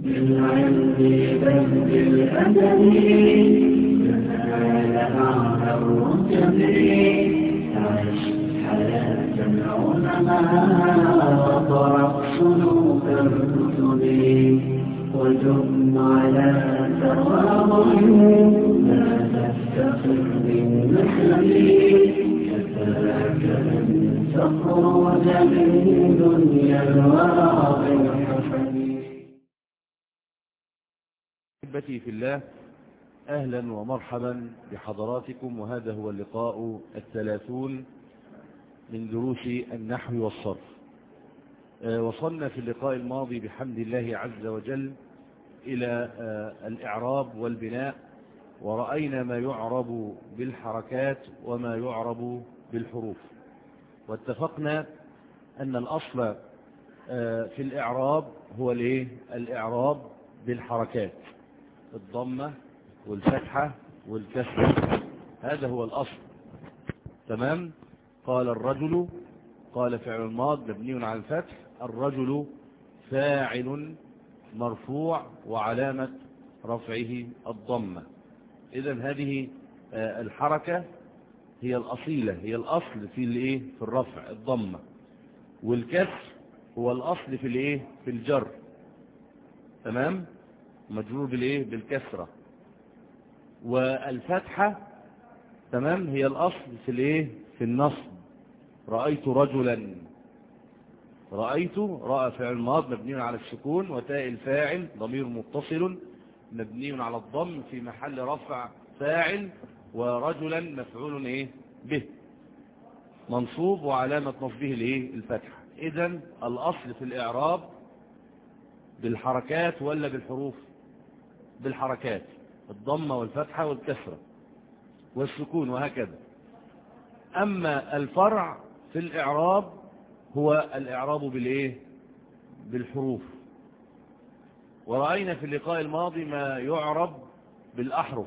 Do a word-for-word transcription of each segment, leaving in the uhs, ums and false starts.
بالعلم بل بالأدب تنال أعلى الرتب عش حياة العلماء واقرأ صنوف الكتب وجم على تواضع لا تفتخر بالنسب كفاك أن تخرج من دنيا الورى بالحسن. أحبتي في الله، أهلا ومرحبا بحضراتكم، وهذا هو اللقاء الثلاثون من دروس النحو والصرف. أه وصلنا في اللقاء الماضي بحمد الله عز وجل إلى أه الإعراب والبناء، ورأينا ما يعرب بالحركات وما يعرب بالحروف، واتفقنا أن الأصل أه في الإعراب هو الإيه؟ الإعراب بالحركات، الضمة والفتحة والكسرة، هذا هو الأصل. تمام. قال الرجل، قال فعل الماض مبني على الفتح، الرجل فاعل مرفوع وعلامة رفعه الضمة. إذن هذه الحركة هي الأصيلة، هي الأصل في الايه في الرفع الضمة، والكسر هو الأصل في الايه في الجر. تمام. مجرور بالايه بالكسرة. والفتحة تمام هي الأصل في الايه في النصب. رأيت رجلا، رأيت رأى فعل ماض مبني على السكون، وتاء الفاعل ضمير متصل مبني على الضم في محل رفع فاعل، ورجلا مفعول ايه به منصوب وعلامة نصبه الايه الفتحة. اذن الأصل في الإعراب بالحركات ولا بالحروف؟ بالحركات، الضمة والفتحة والكسرة والسكون وهكذا. أما الفرع في الإعراب هو الإعراب بالإيه؟ بالحروف. ورأينا في اللقاء الماضي ما يعرب بالأحرف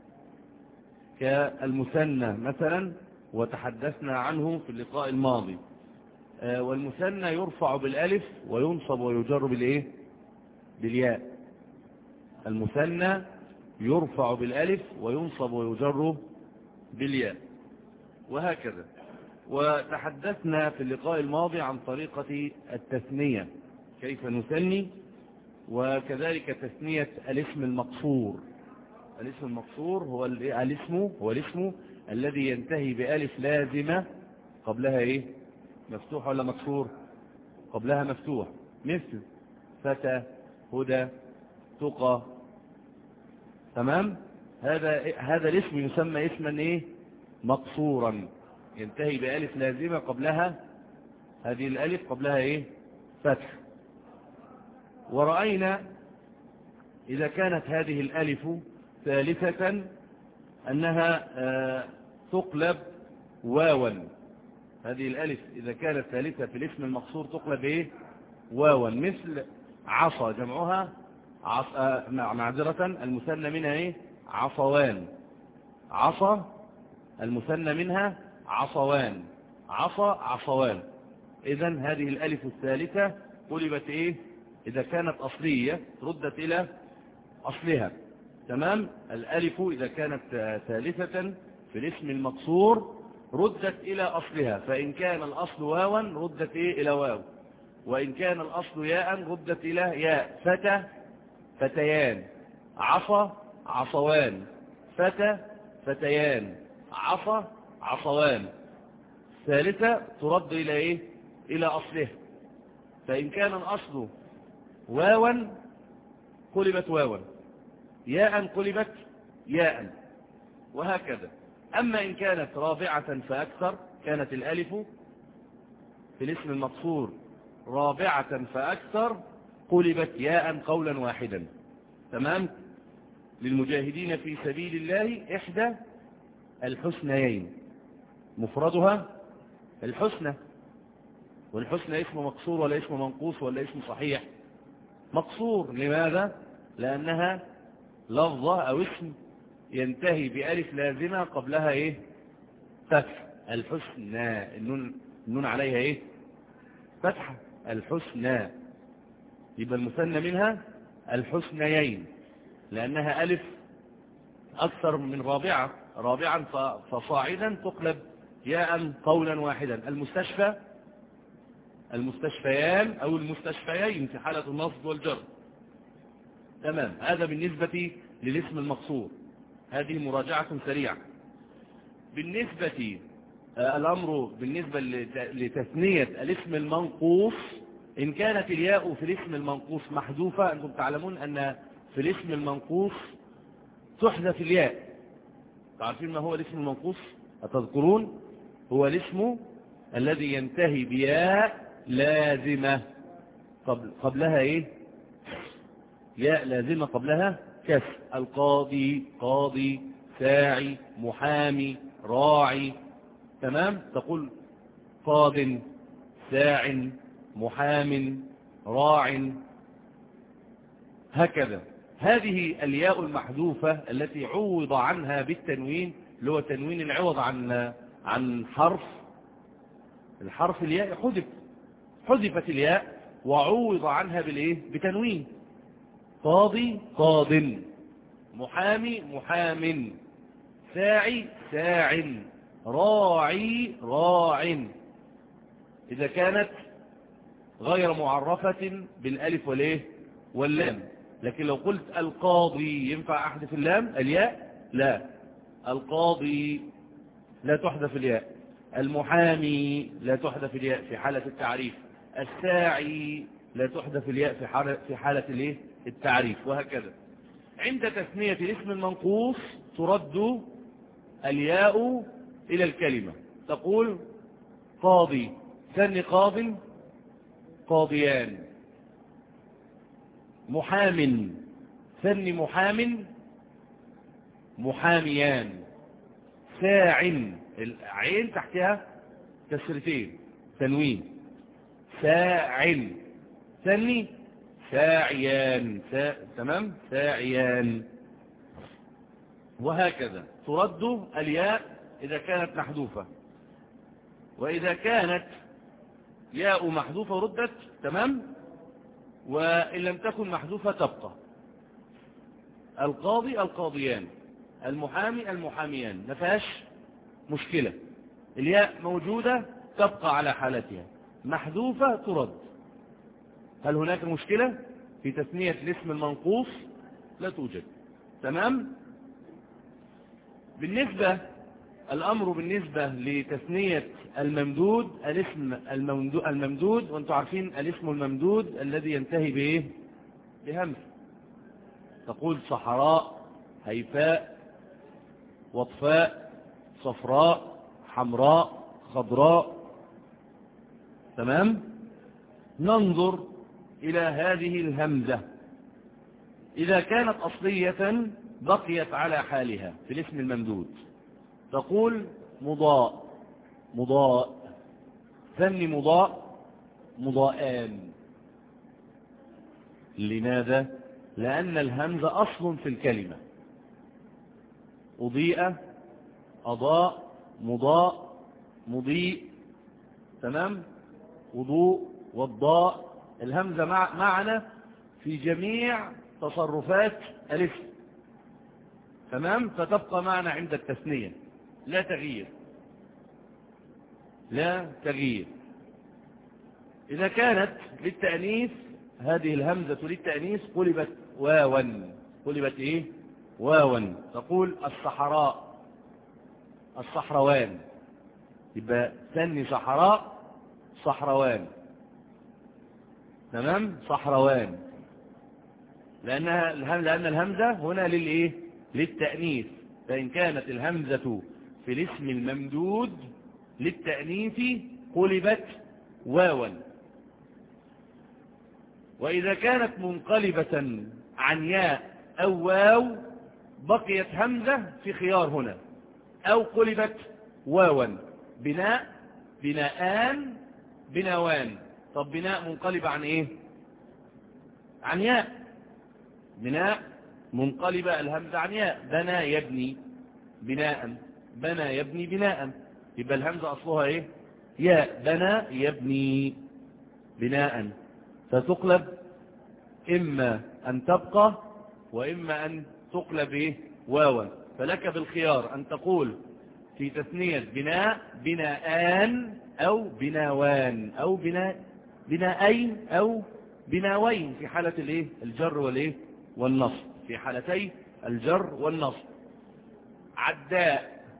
كالمثنى مثلا، وتحدثنا عنه في اللقاء الماضي. آه والمثنى يرفع بالألف وينصب ويجر بالإيه؟ بالياء. المثنى يرفع بالألف وينصب ويجر بالياء وهكذا. وتحدثنا في اللقاء الماضي عن طريقة التثنية، كيف نثني، وكذلك تثنية الاسم المقصور. الاسم المقصور هو الاسم هو الاسم الذي ينتهي بألف لازمة قبلها ايه مفتوح ولا مكسور؟ قبلها مفتوح، مثل فتى، هدى، تقى. تمام. هذا هذا الاسم يسمى اسما ايه مقصورا، ينتهي بألف لازمة قبلها، هذه الألف قبلها ايه فتح. ورأينا إذا كانت هذه الألف ثالثة أنها آه تقلب واوا. هذه الألف إذا كانت ثالثة في الاسم المقصور تقلب ايه واوا، مثل عصا، جمعها عص... آه معذرة المثنى منها ايه عصوان. عصا المثنى منها عصوان، عصا عصوان. إذن هذه الألف الثالثة قلبت إيه إذا كانت أصلية ردت إلى أصلها. تمام. الألف إذا كانت ثالثة في الاسم المقصور ردت إلى أصلها، فإن كان الأصل واوا ردت إيه إلى واو، وإن كان الأصل ياء ردت إلى ياء. فتى فتيان، عصا عصوان، فتى فتيان، عصا عصوان. ثالثة ترد إلى إيه إلى أصله، فإن كان الأصل واوا قلبت واوا، ياء قلبت ياء وهكذا. أما إن كانت رابعة فأكثر، كانت الألف في الاسم المقصور رابعة فأكثر قلبت ياء قولا واحدا. تمام. للمجاهدين في سبيل الله إحدى الحسنيين، مفردها الحسنى، والحسنى اسم مقصور ولا اسم منقوص ولا اسم صحيح؟ مقصور. لماذا؟ لأنها لفظة أو اسم ينتهي بألف لازمة قبلها إيه فتح. الحسنى، النون, النون عليها إيه فتحة. الحسنى يبقى المثنى منها الحسنيين، لأنها ألف أكثر من رابعة، رابعا فصاعدا تقلب ياء قولا واحدا. المستشفى، المستشفيان أو المستشفيين في حالة النصب والجر. تمام. هذا بالنسبة للاسم المقصور، هذه مراجعة سريعة. بالنسبة الأمر بالنسبة لتثنية الاسم المنقوص، إن كانت الياء في الاسم المنقوص محذوفة، أنتم تعلمون أن في الاسم المنقوص تحذف الياء. تعرفين ما هو الاسم المنقوص؟ أتذكرون؟ هو الاسم الذي ينتهي بياء لازمة قبل قبلها إيه؟ ياء لازمة قبلها كسر. القاضي، قاضي، ساعي، محامي، راعي. تمام. تقول قاض، ساع، محام، راع، هكذا. هذه الياء المحذوفة التي عوض عنها بالتنوين، اللي هو تنوين العوض عن عن حرف، الحرف الياء حذف، حذفت الياء وعوض عنها بالايه؟ بتنوين. قاضي، قاض، محامي، محام، ساعي، ساع، راعي، راع. إذا كانت غير معرفة بالالف والايه واللام. لكن لو قلت القاضي ينفع احذف اللام الياء؟ لا، القاضي لا تحذف الياء. المحامي لا تحذف الياء في حالة التعريف. الساعي لا تحذف الياء في حالة في حالة الايه؟ التعريف، وهكذا. عند تثنية الاسم المنقوص ترد الياء إلى الكلمة. تقول قاضي، ثني قاض، قاضيان. محام، ثني محام، محاميان. ساع، العين تحتها كسرتين، تنوين. ساع، ثني ساعيان. سا... تمام. ساعيان، وهكذا. ترد الياء إذا كانت محذوفة، وإذا كانت ياء محذوفة ردت. تمام. وإن لم تكن محذوفة تبقى. القاضي، القاضيان، المحامي، المحاميان، ما فيهاش مشكلة. الياء موجودة تبقى على حالتها، محذوفة ترد. هل هناك مشكلة في تثنية الاسم المنقوص؟ لا توجد. تمام. بالنسبة الأمر بالنسبة لتثنية الممدود، الاسم الممدود، وانتم عارفين الاسم الممدود الذي ينتهي بإيه؟ بهمز. تقول صحراء، هيفاء، وطفاء، صفراء، حمراء، خضراء. تمام. ننظر إلى هذه الهمزة. إذا كانت أصلية بقيت على حالها في الاسم الممدود. تقول مضاء، مضاء، ثني مضاء، مضاءان. لماذا؟ لأن الهمزة أصل في الكلمة. أضيء، أضاء، مضاء، مضيء. تمام. وضوء، والضاء. الهمزة مع معنا في جميع تصرفات الاسم. تمام. فتبقى معنا عند التثنية، لا تغيير، لا تغيير. إذا كانت للتأنيث، هذه الهمزة للتأنيث قلبت واوا. قلبت إيه؟ واوا. تقول الصحراء، الصحروان. يبقى ثني صحراء، صحروان. تمام. صحروان، لأنها لأن الهمزة هنا للإيه؟ للتأنيث. فإن كانت الهمزة في الاسم الممدود للتأنيث قلبت واوا. وإذا كانت منقلبة عن ياء أو واو بقيت همزة في خيار هنا، أو قلبت واوا. بناء، بناءان، بناوان. طب بناء منقلب عن إيه؟ عن ياء. بناء منقلبة الهمزة عن ياء. بنى يبني بناء، بنى يبني بناء. يبقى الهمزة أصلها إيه؟ ياء. بنى يبني بناء. فتقلب إما أن تبقى وإما أن تقلب إيه واوا. فلك بالخيار أن تقول في تثنية بناء بناءان أو بناوان أو بناء بناءين أو بناوين في حالة الإيه الجر والإيه والنصب، في حالتي الجر والنصب. عداء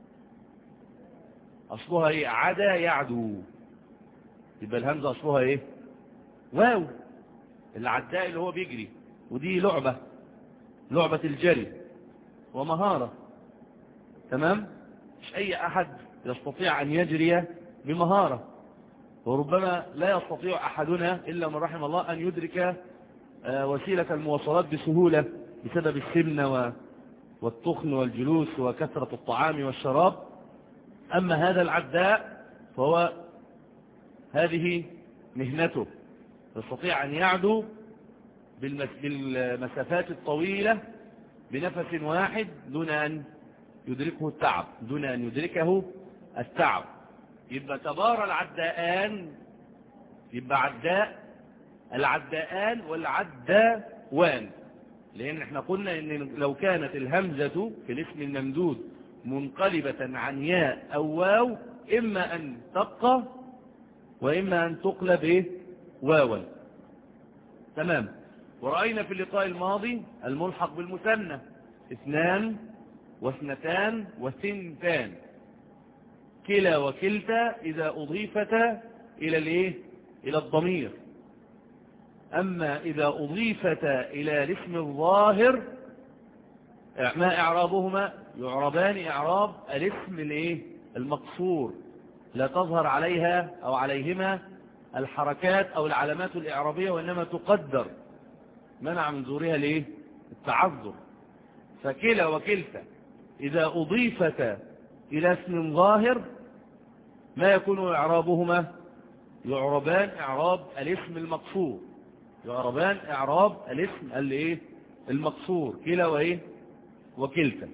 أصلها إيه عدا يعدو، يبقى الهمزة أصلها إيه واو. العداء اللي هو بيجري، ودي لعبة لعبة الجري ومهارة. تمام. مش أي أحد يستطيع أن يجري بمهارة، وربما لا يستطيع أحدنا إلا من رحم الله أن يدرك وسيلة المواصلات بسهولة بسبب السمنة والتخن والجلوس وكثرة الطعام والشراب. أما هذا العداء فهو هذه مهنته، يستطيع أن يعدو بالمسافات الطويلة بنفس واحد دون أن يدركه التعب دون أن يدركه التعب. يبقى تبارى العداءان، يبقى عداء العداءان والعداوان، لأن احنا قلنا إن لو كانت الهمزة في الاسم الممدود منقلبة عن ياء أو واو إما أن تبقى وإما أن تقلب إيه واوا. تمام. ورأينا في اللقاء الماضي الملحق بالمثنى اثنان واثنتان وثنتان، كلا وكلتا إذا أضيفتا إلى الإيه إلى الضمير. أما إذا أضيفتا إلى الاسم الظاهر ما إعرابهما يعربان إعراب الاسم الإيه المقصور، لا تظهر عليها أو عليهما الحركات أو العلامات الإعرابية، وإنما تقدر منع من ظهورها ليه التعذر. فكلا وكلتا إذا أضيفتا إلى اسم ظاهر ما يكون إعرابهما يعربان إعراب الاسم المقصور، يعربان إعراب الاسم الايه المقصور. كلا وإيه وكلتا.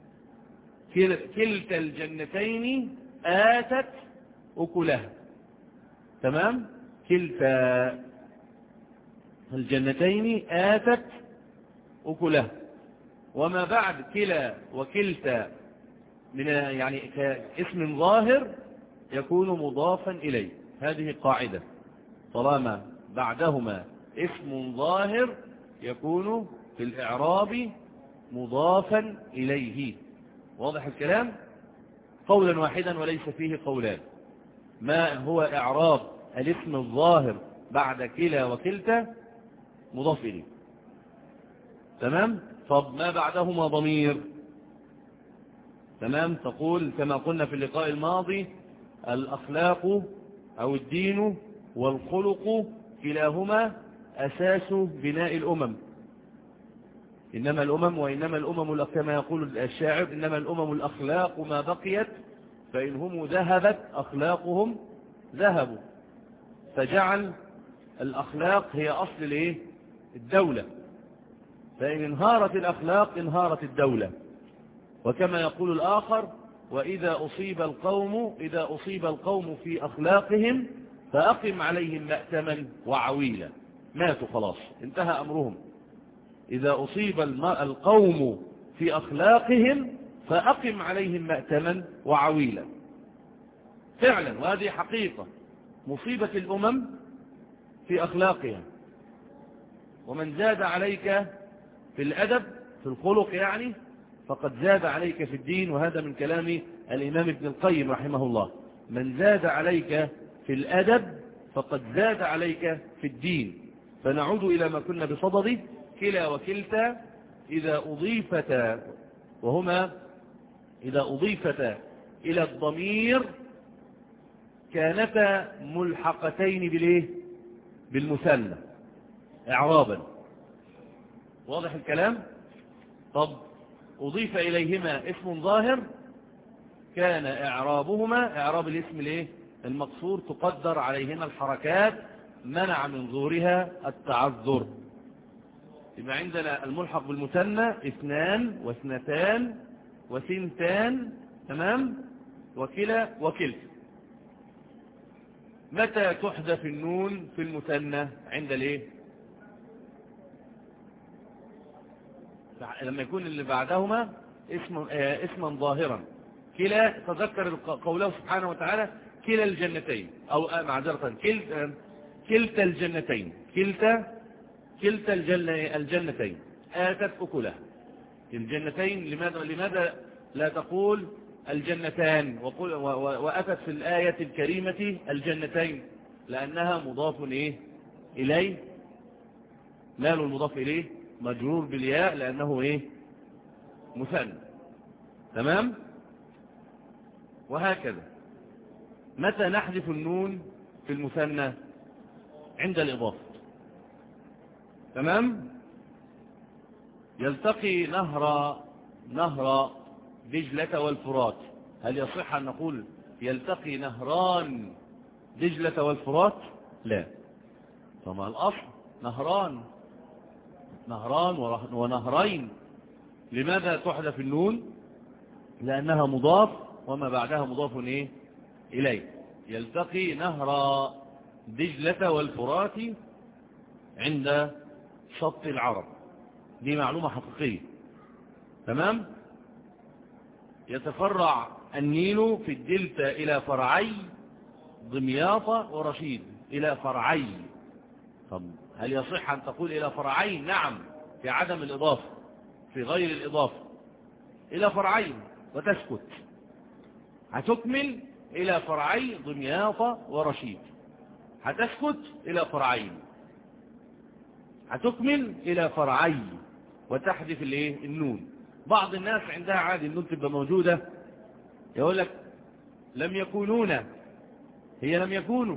كلتا الجنتين آتت أكلها. تمام. كلتا الجنتين آتت أكلها. وما بعد كلا وكلتا من يعني كاسم ظاهر يكون مضافا إليه. هذه قاعدة، طالما بعدهما اسم ظاهر يكون في الإعراب مضافا إليه. واضح الكلام؟ قولا واحدا وليس فيه قولان. ما هو إعراب الاسم الظاهر بعد كلا وكلتا؟ مضاف إليه. تمام. طب ما بعدهما ضمير. تمام. تقول كما قلنا في اللقاء الماضي الأخلاق أو الدين والخلق كلاهما أساس بناء الأمم. إنما الأمم وإنما الأمم كما يقول الشاعر إنما الأمم الأخلاق ما بقيت فإن هم ذهبت أخلاقهم ذهبوا. فجعل الأخلاق هي أصل الإيه الدولة، فإن انهارت الأخلاق انهارت الدولة. وكما يقول الآخر وإذا أصيب القوم إذا أصيب القوم في أخلاقهم فأقم عليهم مأتما وعويلا. ماتوا خلاص انتهى أمرهم. إذا أصيب القوم في أخلاقهم فأقم عليهم مأتما وعويلا. فعلا وهذه حقيقة. مصيبة الأمم في أخلاقها. ومن زاد عليك في الأدب في الخلق يعني فقد زاد عليك في الدين. وهذا من كلام الإمام ابن القيم رحمه الله. من زاد عليك في الأدب فقد زاد عليك في الدين. فنعود إلى ما كنا بصدده. كلا وكلتا إذا أضيفتا وهما إذا أضيفتا إلى الضمير كانتا ملحقتين بالإيه بالمثنى إعرابا. واضح الكلام؟ طب أضيف إليهما اسم ظاهر كان إعرابهما إعراب الاسم الإيه المقصور تقدر عليهما الحركات منع من ظهورها التعذر. يبقى عندنا الملحق بالمثنى اثنان واثنتان وثنتان. تمام. وكلا وكلتا. متى تحذف النون في المثنى؟ عند الايه لما يكون اللي بعدهما اسم اسما ظاهرا. كلا، تذكر قوله سبحانه وتعالى كلا الجنتين، أو معذرة كلتا كلتا الجنتين كلتا كلتا الجنتين آتت أكلها. الجنتين، لماذا لماذا لا تقول الجنتان وقل وأتت في الآية الكريمة الجنتين؟ لأنها مضاف إيه إليه، مال المضاف إليه مجرور بالياء لأنه إيه مثنى. تمام. وهكذا متى نحذف النون في المثنى؟ عند الإضافة. تمام. يلتقي نهر نهر دجلة والفرات، هل يصح أن نقول يلتقي نهران دجلة والفرات؟ لا. فما الأصل نهران نهران ونهرين. لماذا تحذف النون؟ لأنها مضاف وما بعدها مضاف إيه إليه. يلتقي نهر دجلة والفرات عند شط العرب، دي معلومة حقيقية. تمام. يتفرع النيل في الدلتا إلى فرعي دمياط ورشيد، إلى فرعي. طب هل يصح أن تقول إلى فرعي؟ نعم، في عدم الإضافة، في غير الإضافة، إلى فرعي وتسكت. هتكمل إلى فرعي دمياط ورشيد، هتسكت إلى فرعين، هتكمل إلى فرعي وتحذف الايه النون. بعض الناس عندها عادي النون تبقى موجودة، يقول لك لم يكونون، هي لم يكونوا.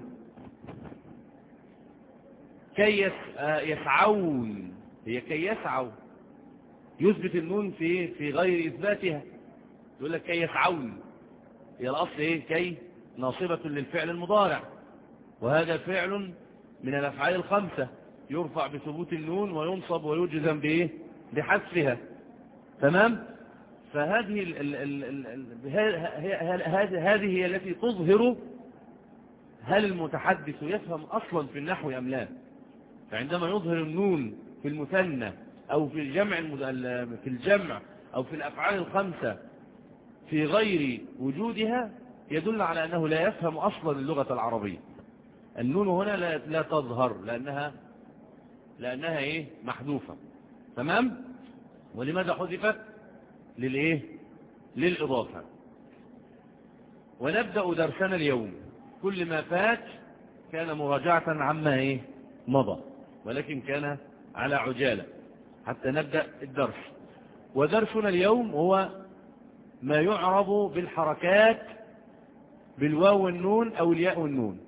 كي يسعون، هي كي يسعوا، يثبت النون في في غير إثباتها. يقول لك كي يسعون، هي الأصل إيه؟ كي ناصبة للفعل المضارع، وهذا فعل من الأفعال الخمسة يرفع بثبوت النون وينصب ويجزم بإيه؟ بحذفها. تمام. فهذه ال ال ال ال هذه هي التي تظهر هل المتحدث يفهم أصلا في النحو أم لا. فعندما يظهر النون في المثنى أو في الجمع في الجمع أو في الأفعال الخمسة في غير وجودها، يدل على أنه لا يفهم أصلا اللغة العربية. النون هنا لا, لا تظهر لأنها لأنها إيه محذوفة. تمام. ولماذا حذفت؟ للإيه للإضافة. ونبدأ درسنا اليوم. كل ما فات كان مراجعة عما إيه مضى، ولكن كان على عجالة حتى نبدأ الدرس. ودرسنا اليوم هو ما يعرب بالحركات بالواو والنون أو الياء والنون.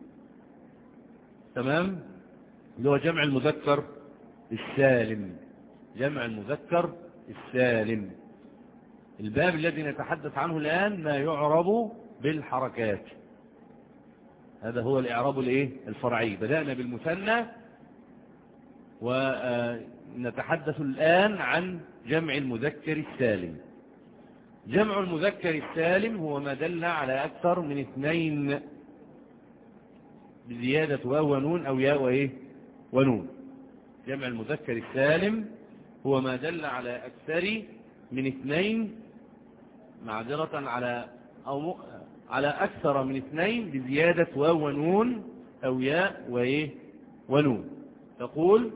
تمام. اللي هو جمع المذكر السالم، جمع المذكر السالم. الباب الذي نتحدث عنه الآن ما يعرب بالحركات، هذا هو الإعراب الايه الفرعي. بدأنا بالمثنى ونتحدث الآن عن جمع المذكر السالم. جمع المذكر السالم هو ما دل على أكثر من اثنين بزيادة واو ونون أو ياء وإيه ونون. جمع المذكر السالم هو ما دل على أكثر من اثنين، معذرة على أو على أكثر من اثنين بزيادة واو ونون أو ياء وإيه ونون. تقول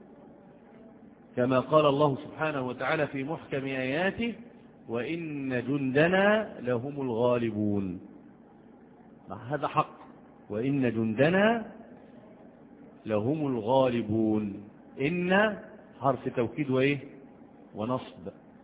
كما قال الله سبحانه وتعالى في محكم آياته: وإن جندنا لهم الغالبون. هذا حق، وإن جندنا لهم الغالبون. إن حرف توكيد وإيه ونصب.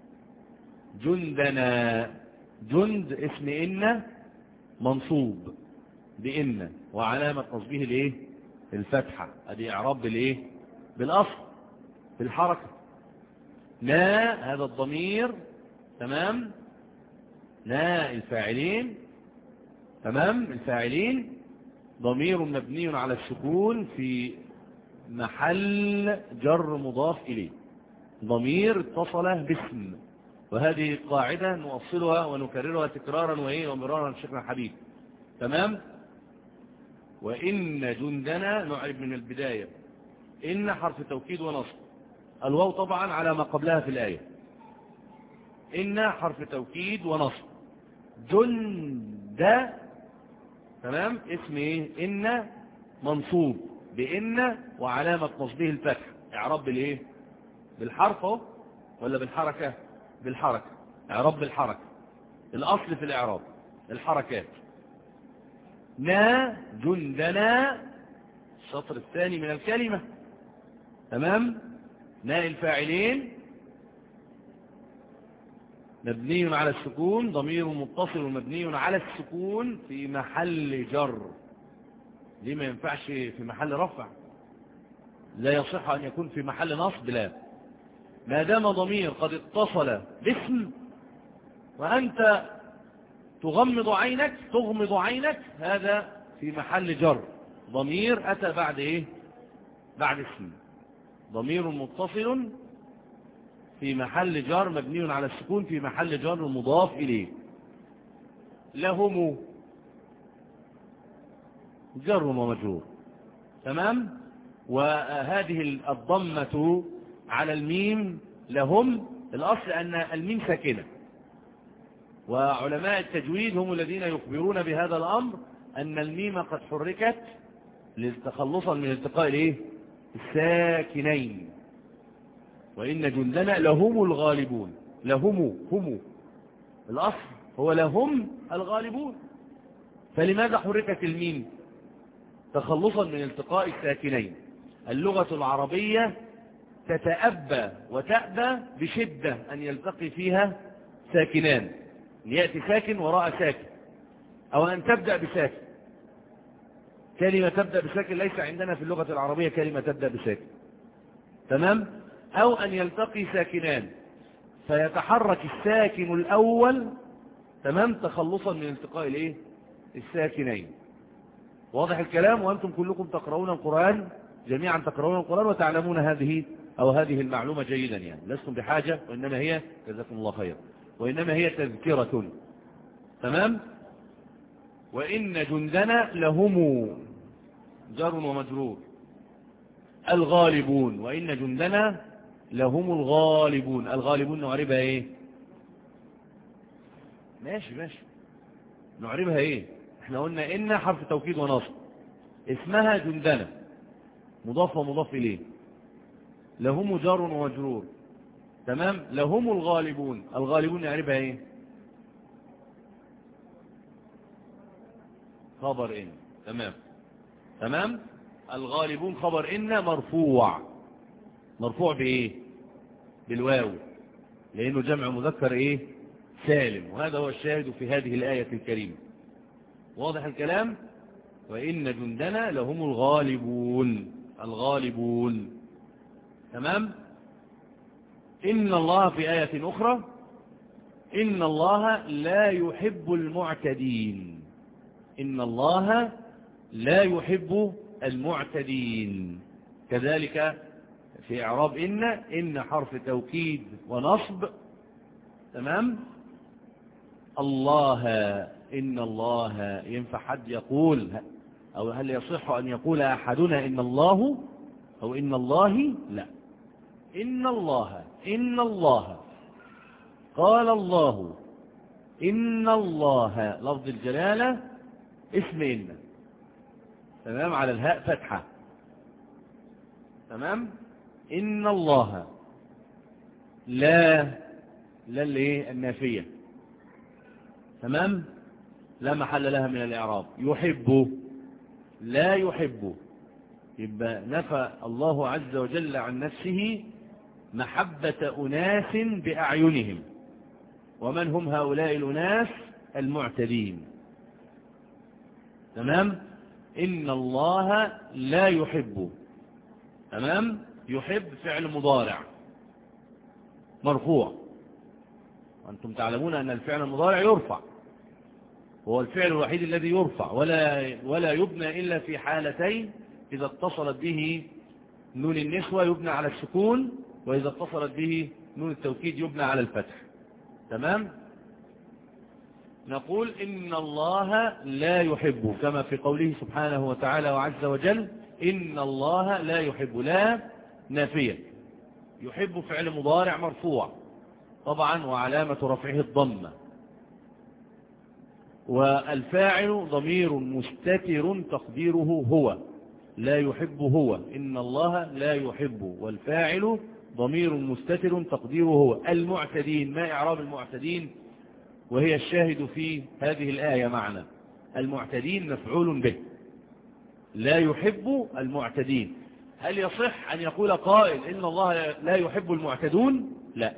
جندنا، جند اسم إن منصوب بإن وعلامة نصبه الإيه الفتحة. هذه إعراب بالإيه بالأصل بالحركة. نا هذا الضمير. تمام. نا الفاعلين. تمام. الفاعلين ضمير مبني على السكون في محل جر مضاف إليه، ضمير اتصل باسم. وهذه قاعدة نوصلها ونكررها تكرارا وإيه ومرارا شكرا حبيب. تمام. وإن جندنا نعرب من البداية. إن حرف توكيد ونصب. الواو طبعا على ما قبلها في الآية. إن حرف توكيد ونصب. جند تمام اسم إيه؟ إن منصوب بإن وعلامة نصبه الفتح. إعراب بالإيه؟ بالحرف اهو ولا بالحركة؟ بالحركة. إعراب بالحركة. الأصل في الإعراب الحركات. نا جندنا الشطر الثاني من الكلمة تمام. ناء الفاعلين مبني على السكون ضمير متصل مبني على السكون في محل جر. ليه ما ينفعش في محل رفع؟ لا يصح أن يكون في محل نصب. لا ما دام ضمير قد اتصل باسم وأنت تغمض عينك تغمض عينك هذا في محل جر. ضمير أتى بعد إيه؟ بعد اسم. ضمير متصل في محل جر مبني على السكون في محل جر مضاف إليه. لهم جر ومجرور تمام. وهذه الضمة على الميم لهم الأصل أن الميم ساكنة، وعلماء التجويد هم الذين يخبرون بهذا الأمر أن الميم قد حركت لتخلصا من التقاء الايه الساكنين. وإن جندنا لهم الغالبون. لهم هم الأصل هو لهم الغالبون، فلماذا حركت الميم؟ تخلصا من التقاء الساكنين. اللغة العربية تتأبى وتأبى بشدة أن يلتقي فيها ساكنان، أن يأتي ساكن وراء ساكن، أو أن تبدأ بساكن. كلمة تبدأ بساكن ليس عندنا في اللغة العربية كلمة تبدأ بساكن تمام. أو أن يلتقي ساكنان فيتحرك الساكن الأول تمام تخلصا من التقاء الايه الساكنين. واضح الكلام؟ وأنتم كلكم تقرؤون القرآن جميعا تقرؤون القرآن وتعلمون هذه أو هذه المعلومة جيدا، يعني لستم بحاجة، وإنما هي جزاكم الله خير وإنما هي تذكرة تمام. وإن جندنا لهم جر ومجرور. الغالبون وإن جندنا لهم الغالبون. الغالبون نعربها ايه؟ ماشي ماشي نعربها ايه؟ احنا قلنا إن حرف توكيد ونصب، اسمها جندنا مضاف ومضاف إليه، لهم جار ومجرور تمام. لهم الغالبون. الغالبون نعربها ايه؟ خبر إن تمام تمام. الغالبون خبر إن مرفوع. مرفوع بإيه؟ بالواو، لأنه جمع مذكر إيه؟ سالم، وهذا هو الشاهد في هذه الآية الكريمة. واضح الكلام؟ وإن جندنا لهم الغالبون. الغالبون تمام. إن الله في آية أخرى إن الله لا يحب المعتدين. إن الله لا يحب المعتدين. كذلك في إعراب إن إن حرف توكيد ونصب تمام. الله إن الله ينفع حد يقول أو هل يصح أن يقول أحدنا إن الله أو إن الله؟ لا. إن الله إن الله قال الله إن الله لفظ الجلالة اسم إن تمام على الهاء فتحة تمام. إن الله لا لا الايه النافية تمام لا محل لها من الإعراب. يحب لا يحب، يبقى نفى الله عز وجل عن نفسه محبة أناس بأعينهم. ومن هم هؤلاء الأناس؟ المعتدين تمام. إن الله لا يحب تمام. يحب فعل مضارع مرفوع، وأنتم تعلمون أن الفعل المضارع يرفع، هو الفعل الوحيد الذي يرفع ولا ولا يبنى إلا في حالتين: إذا اتصلت به نون النسوة يبنى على السكون، وإذا اتصلت به نون التوكيد يبنى على الفتح تمام. نقول إن الله لا يحب كما في قوله سبحانه وتعالى وعز وجل إن الله لا يحب. لا نافية، يحب فعل مضارع مرفوع طبعا وعلامة رفعه الضمة. والفاعل ضمير مستتر تقديره هو، لا يحب هو، إن الله لا يحب، والفاعل ضمير مستتر تقديره هو. المعتدين، ما إعراب المعتدين وهي الشاهد في هذه الآية معنا؟ المعتدين مفعول به، لا يحب المعتدين. هل يصح أن يقول قائل إن الله لا يحب المعتدون؟ لا،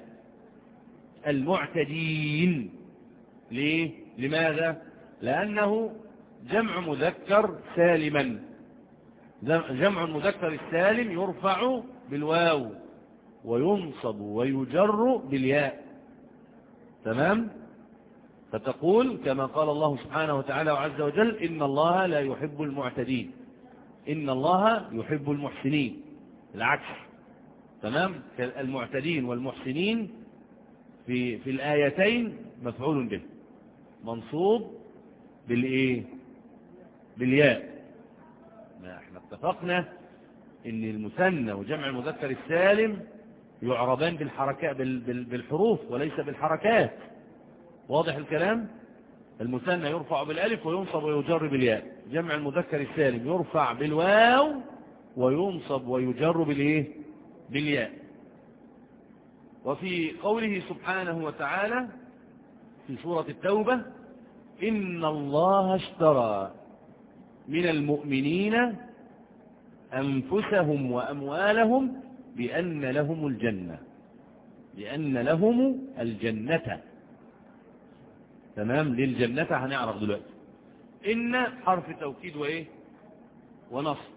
المعتدين. ليه؟ لماذا؟ لأنه جمع مذكر سالما، جمع المذكر السالم يرفع بالواو وينصب ويجر بالياء. تمام؟ فتقول كما قال الله سبحانه وتعالى وعز وجل: إن الله لا يحب المعتدين، إن الله يحب المحسنين. العكس. تمام؟ المعتدين والمحسنين في في الآيتين مفعول به، منصوب بالإيه؟ بالياء. ما احنا اتفقنا ان المثنى وجمع المذكر السالم يعربان بالحركات بالحروف وليس بالحركات. واضح الكلام؟ المثنى يرفع بالالف وينصب ويجر بالياء، جمع المذكر السالم يرفع بالواو وينصب ويجر بالايه؟ بالياء. وفي قوله سبحانه وتعالى في سورة التوبة: إن الله اشترى من المؤمنين أنفسهم وأموالهم بأن لهم الجنة، بأن لهم الجنة. تمام؟ للجنة هنعرف دلوقتي. إن حرف توكيد وإيه؟ ونصب.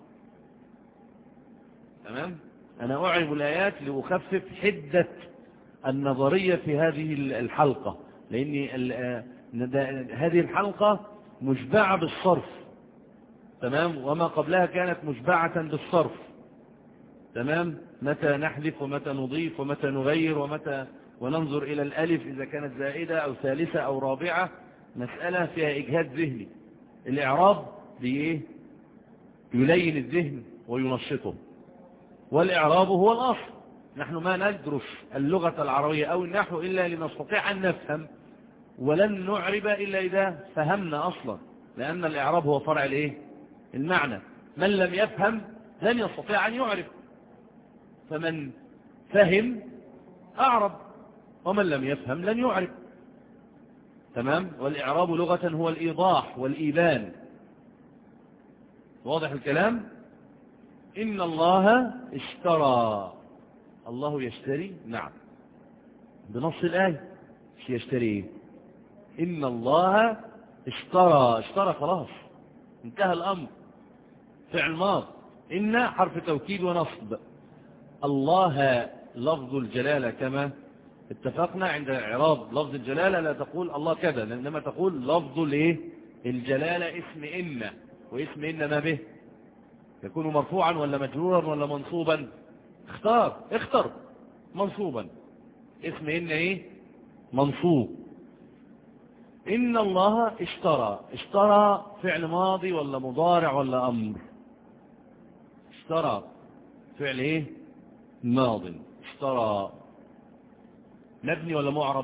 تمام؟ أنا أعرب الآيات لأخفف حدة النظرية في هذه الحلقة، لأن هذه الحلقة مشبعة بالصرف. تمام؟ وما قبلها كانت مشبعة بالصرف. تمام؟ متى نحذف ومتى نضيف ومتى نغير ومتى وننظر إلى الألف إذا كانت زائدة أو ثالثة أو رابعة. مسألة فيها إجهاد ذهني. الإعراب بإيه؟ يلين الذهن وينشطه، والإعراب هو الأصل. نحن ما ندرس اللغة العربية أو النحو إلا لنستطيع أن نفهم، ولن نعرب إلا إذا فهمنا أصلا، لأن الإعراب هو فرع الإيه؟ المعنى. من لم يفهم لن يستطيع أن يعرف، فمن فهم أعرب، ومن لم يفهم لن يعرف. تمام؟ والإعراب لغة هو الإيضاح والإيبان. واضح الكلام؟ إن الله اشترى، الله يشتري، نعم، بنص الآية. مش يشتري، إن الله اشترى، اشترى خلاص، انتهى الأمر، فعل ماض. إن حرف توكيد ونصب. الله لفظ الجلالة كما اتفقنا عند إعراب لفظ الجلالة، لا تقول الله كذا، إنما تقول لفظ الايه؟ الجلالة. اسم إن، واسم إن ما به يكون مرفوعا ولا مجرورا ولا منصوبا؟ اختار اختر منصوبا. اسم إن ايه؟ منصوب. إن الله اشترى، اشترى فعل ماضي ولا مضارع ولا أمر؟ اشترى فعل ايه؟ ماض. اشترى مبني ولا معرب؟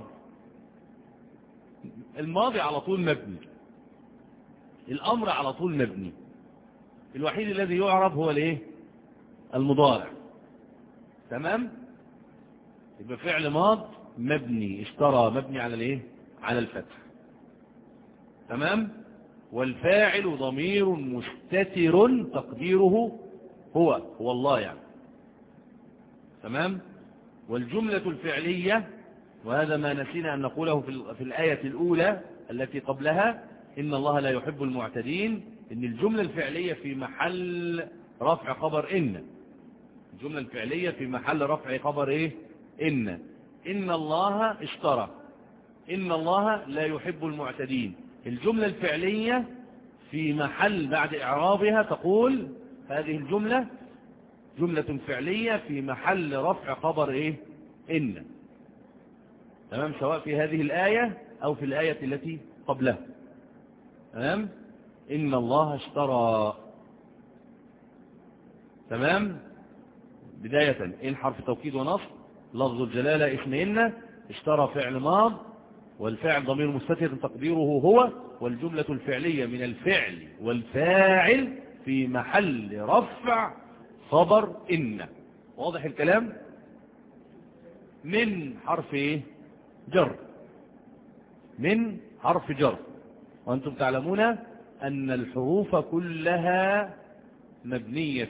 الماضي على طول مبني، الأمر على طول مبني، الوحيد الذي يعرب هو الايه؟ المضارع. تمام؟ يبقى فعل ماض مبني، اشترى مبني على الايه؟ على الفتح. تمام؟ والفاعل ضمير مستتر تقديره هو، هو الله يعني. تمام؟ والجملة الفعلية، وهذا ما نسينا أن نقوله في الآية الأولى التي قبلها: إن الله لا يحب المعتدين، إن الجملة الفعلية في محل رفع خبر إن. الجملة الفعلية في محل رفع خبر إيه؟ إن. إن الله اشترى، إن الله لا يحب المعتدين. الجملة الفعلية في محل بعد إعرابها تقول هذه الجملة جملة فعلية في محل رفع خبر إيه؟ إن. تمام؟ سواء في هذه الآية أو في الآية التي قبلها. تمام؟ إن الله اشترى. تمام؟ بداية إن حرف توكيد ونصب، لفظ الجلالة اسم إن، اشترى فعل ماض والفاعل ضمير مستتر تقديره هو، والجملة الفعلية من الفعل والفاعل في محل رفع خبر إن. واضح الكلام؟ من حرف ايه؟ جر. من حرف جر. وأنتم تعلمون أن الحروف كلها مبنية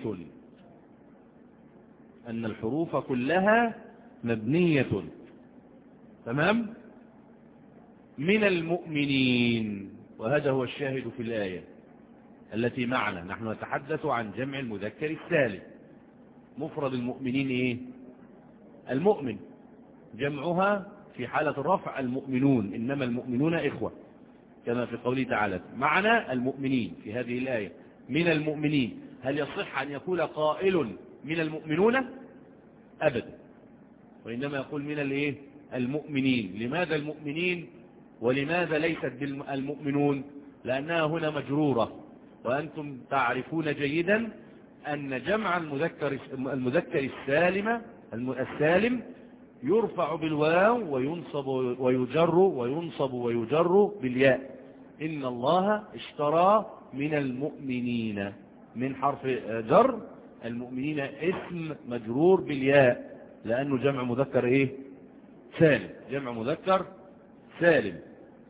أن الحروف كلها مبنية تمام؟ من المؤمنين، وهذا هو الشاهد في الآية التي معنا. نحن نتحدث عن جمع المذكر السالم. مفرد المؤمنين ايه؟ المؤمن. جمعها في حالة الرفع المؤمنون، إنما المؤمنون إخوة، كما في قوله تعالى معنا المؤمنين في هذه الآية. من المؤمنين، هل يصح أن يقول قائل من المؤمنون؟ أبدا، وإنما يقول من الايه؟ المؤمنين. لماذا المؤمنين ولماذا ليست بالمؤمنون؟ لأنها هنا مجرورة، وأنتم تعرفون جيدا أن جمع المذكر المذكر السالم السالم يرفع بالواو وينصب ويجر وينصب ويجر بالياء. إن الله اشترى من المؤمنين، من حرف جر، المؤمنين اسم مجرور بالياء لأنه جمع مذكر ايه؟ سالم. جمع مذكر سالم.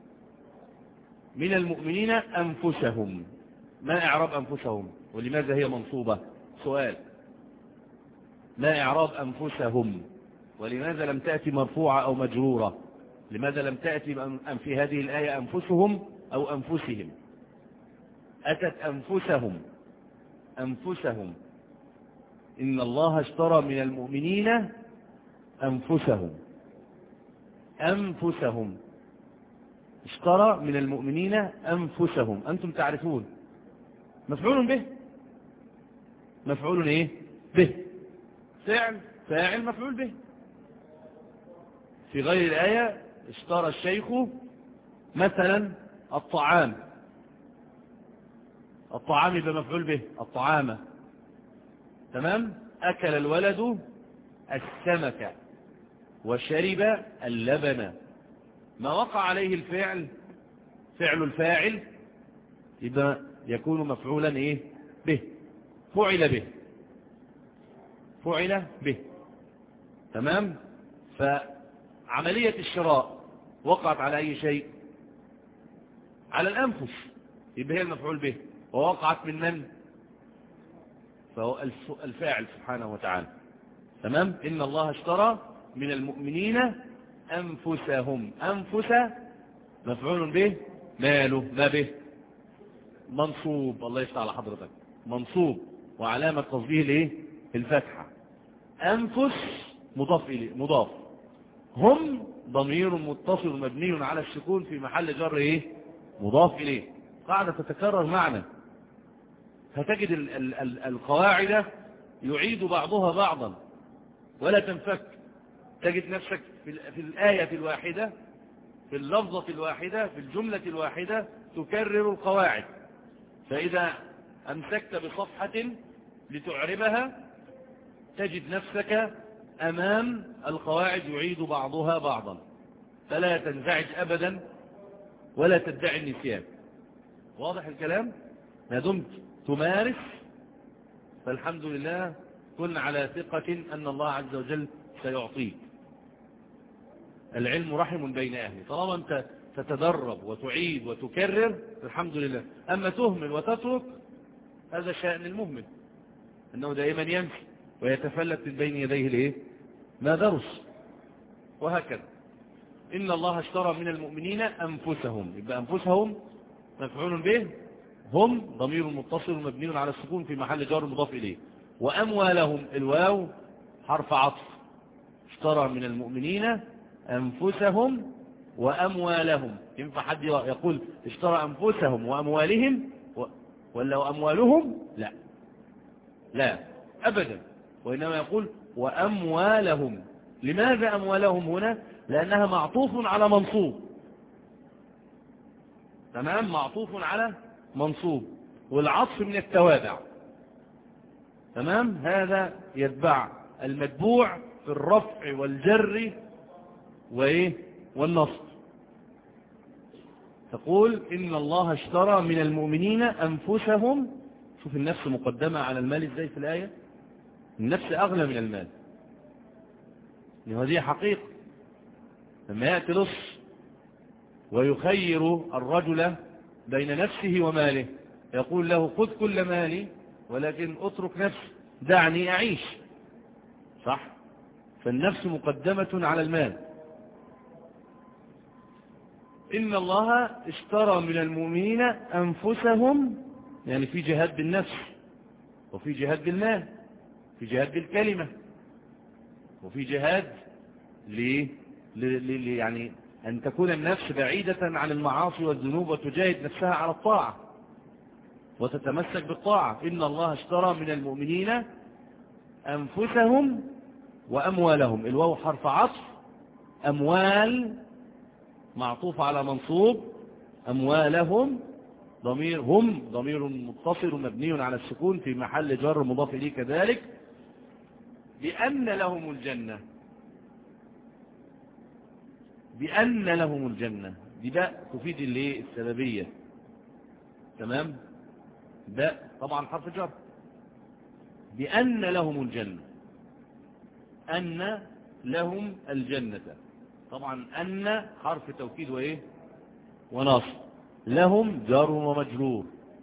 من المؤمنين أنفسهم. ما إعراب أنفسهم ولماذا هي منصوبة؟ سؤال. ما إعراب أنفسهم ولماذا لم تأتي مرفوعة أو مجرورة؟ لماذا لم تأتي في هذه الآية أنفسهم أو أنفسهم؟ أتت أنفسهم. أنفسهم. إن الله اشترى من المؤمنين أنفسهم. أنفسهم. اشترى من المؤمنين أنفسهم. أنتم تعرفون مفعول به. مفعول ايه؟ به. فعل فاعل مفعول به. في غير الآية اشترى الشيخ مثلا الطعام. الطعام يبقى مفعول به، الطعام. تمام؟ أكل الولد السمك وشرب اللبن. ما وقع عليه الفعل فعل الفاعل يبقى يكون مفعولا ايه؟ به. فعل به. فعل به. تمام؟ فعملية الشراء وقعت على أي شيء؟ على الأنفس، يبقى هي المفعول به. ووقعت من من؟ فهو الفاعل سبحانه وتعالى. تمام؟ إن الله اشترى من المؤمنين أنفسهم. أنفس مفعول به. ماله؟ ما به؟ منصوب. الله يفتح على حضرتك. منصوب وعلامة قصده الايه؟ الفتحة. أنفس مضاف إليه مضاف. هم ضمير متصل مبني على السكون في محل جر ايه؟ مضاف إليه. قاعدة تتكرر معنا. هتجد ال ال ال القواعد يعيد بعضها بعضا ولا تنفك. تجد نفسك في, في الآية الواحدة، في اللفظة الواحدة، في الجملة الواحدة تكرر القواعد. فإذا أمسكت بصفحة لتعربها تجد نفسك أمام القواعد يعيد بعضها بعضا، فلا تنزعج أبدا ولا تدعي النسيان. واضح الكلام؟ ما دمت تمارس فالحمد لله كن على ثقة أن الله عز وجل سيعطيك. العلم رحم بين أهله. طالما أنت تتدرب وتعيد وتكرر الحمد لله. أما تهمل وتترك هذا شأن المهمل، أنه دائما ينسي ويتفلت من بين يديه الايه؟ ما درس. وهكذا. إن الله اشترى من المؤمنين أنفسهم. يبقى أنفسهم مفعول به. هم ضمير متصل مبني على السكون في محل جر مضاف إليه. وأموالهم الواو حرف عطف. اشترى من المؤمنين أنفسهم وأموالهم. ينفع حد يقول اشترى أنفسهم وأموالهم ولا أموالهم؟ لا لا أبدا، وإنما يقول وأموالهم. لماذا أموالهم هنا؟ لأنها معطوف على منصوب. تمام؟ معطوف على منصوب، والعطف من التوابع. تمام؟ هذا يتبع المتبوع في الرفع والجر وإيه والنصر. تقول إن الله اشترى من المؤمنين أنفسهم. شوف النفس مقدمة على المال إزاي في الآية. النفس أغلى من المال، وهذه حقيقة. لما يأتي لص ويخير الرجل بين نفسه وماله، يقول له خذ كل مالي ولكن اترك نفسي، دعني أعيش. صح؟ فالنفس مقدمة على المال. إن الله اشترى من المؤمنين أنفسهم، يعني في جهاد بالنفس، وفي جهاد بالمال، في جهاد بالكلمة، وفي جهاد ل... ل... ل... يعني أن تكون النفس بعيدة عن المعاصي والذنوب وتجاهد نفسها على الطاعة وتتمسك بالطاعة. إن الله اشترى من المؤمنين أنفسهم وأموالهم. الواو حرف عطف، أموال معطوف على منصوب، أموالهم ضمير هم ضمير متصل مبني على السكون في محل جر مضاف إليه كذلك. بأن لهم الجنة، بأن لهم الجنة، دي باء تفيد اللي السببية. تمام؟ باء طبعا حرف جر. بأن لهم الجنة، أن لهم الجنة، طبعا أن حرف توكيد وإيه ونصب، لهم جار ومجرور.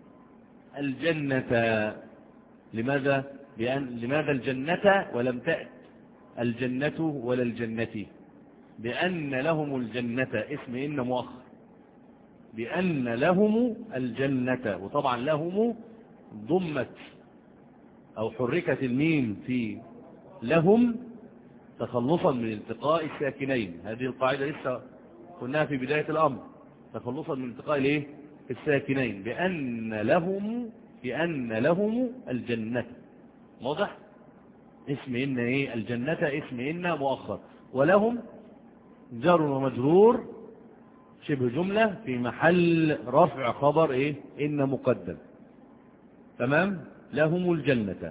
الجنة لماذا بأن لماذا الجنة ولم تأت الجنة ولا الجنة؟ بأن لهم الجنة اسم إن مؤخر، بأن لهم الجنة، وطبعا لهم ضمت أو حركت الميم في لهم تخلصا من التقاء الساكنين. هذه القاعدة لسه كنا في بداية الأمر، تخلصا من التقاء الايه الساكنين. بأن لهم بأن لهم الجنة، واضح؟ اسم إن ايه الجنة اسم إن مؤخر، ولهم جار ومجرور شبه جملة في محل رفع خبر ايه إن مقدم. تمام؟ لهم الجنة.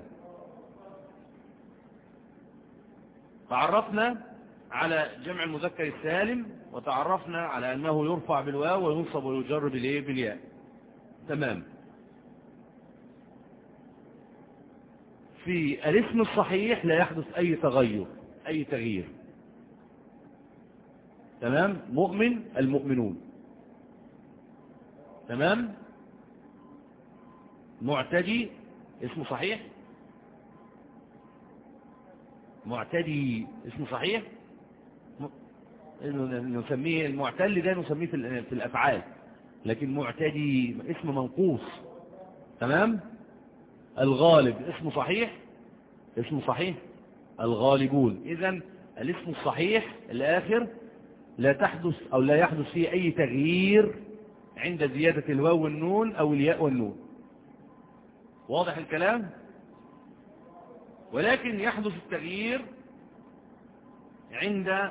تعرفنا على جمع المذكر السالم، وتعرفنا على أنه يرفع بالواو وينصب ويجر بالايه بالياء. تمام. في الاسم الصحيح لا يحدث أي تغير، أي تغيير. تمام؟ مؤمن المؤمنون. تمام؟ معتدي اسمه صحيح، معتدي اسمه صحيح، نسميه المعتل ده نسميه في الأفعال، لكن معتدي اسم منقوص. تمام؟ الغالب اسمه صحيح، اسمه صحيح الغالبون. إذن الاسم الصحيح الآخر لا تحدث أو لا يحدث فيه أي تغيير عند زيادة الواو والنون أو الياء والنون. واضح الكلام؟ ولكن يحدث التغيير عند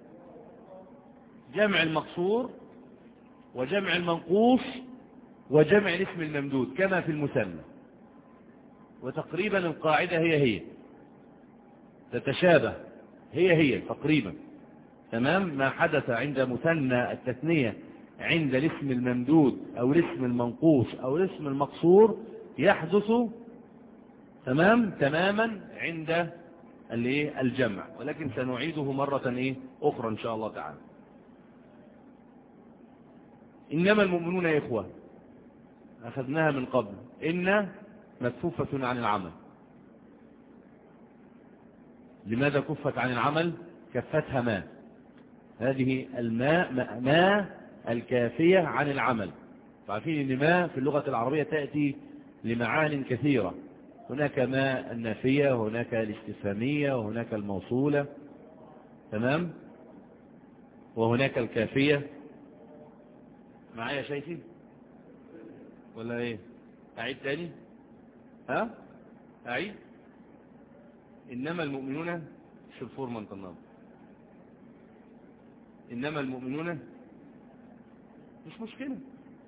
جمع المقصور وجمع المنقوص وجمع الاسم الممدود كما في المثنى، وتقريبا القاعدة هي هي، تتشابه هي هي تقريبا. تمام؟ ما حدث عند مثنى التثنية عند الاسم الممدود أو الاسم المنقوص أو الاسم المقصور يحدث تمام تماما عند الجمع، ولكن سنعيده مرة إيه أخرى إن شاء الله تعالى. إنما المؤمنون إخوة أخذناها من قبل. إن مكفوفة عن العمل. لماذا كفت عن العمل؟ كفتها ما، هذه الماء ما الكافية عن العمل. فعارفين إن ما في اللغة العربية تأتي لمعان كثيرة، هناك ما النافية، وهناك الاستفهامية، وهناك الموصولة. تمام؟ وهناك الكافية. معايا شايفين ولا ايه؟ اعيد تاني؟ ها؟ اعيد. انما المؤمنون شرفور من طناب. انما المؤمنون مش مشكلة.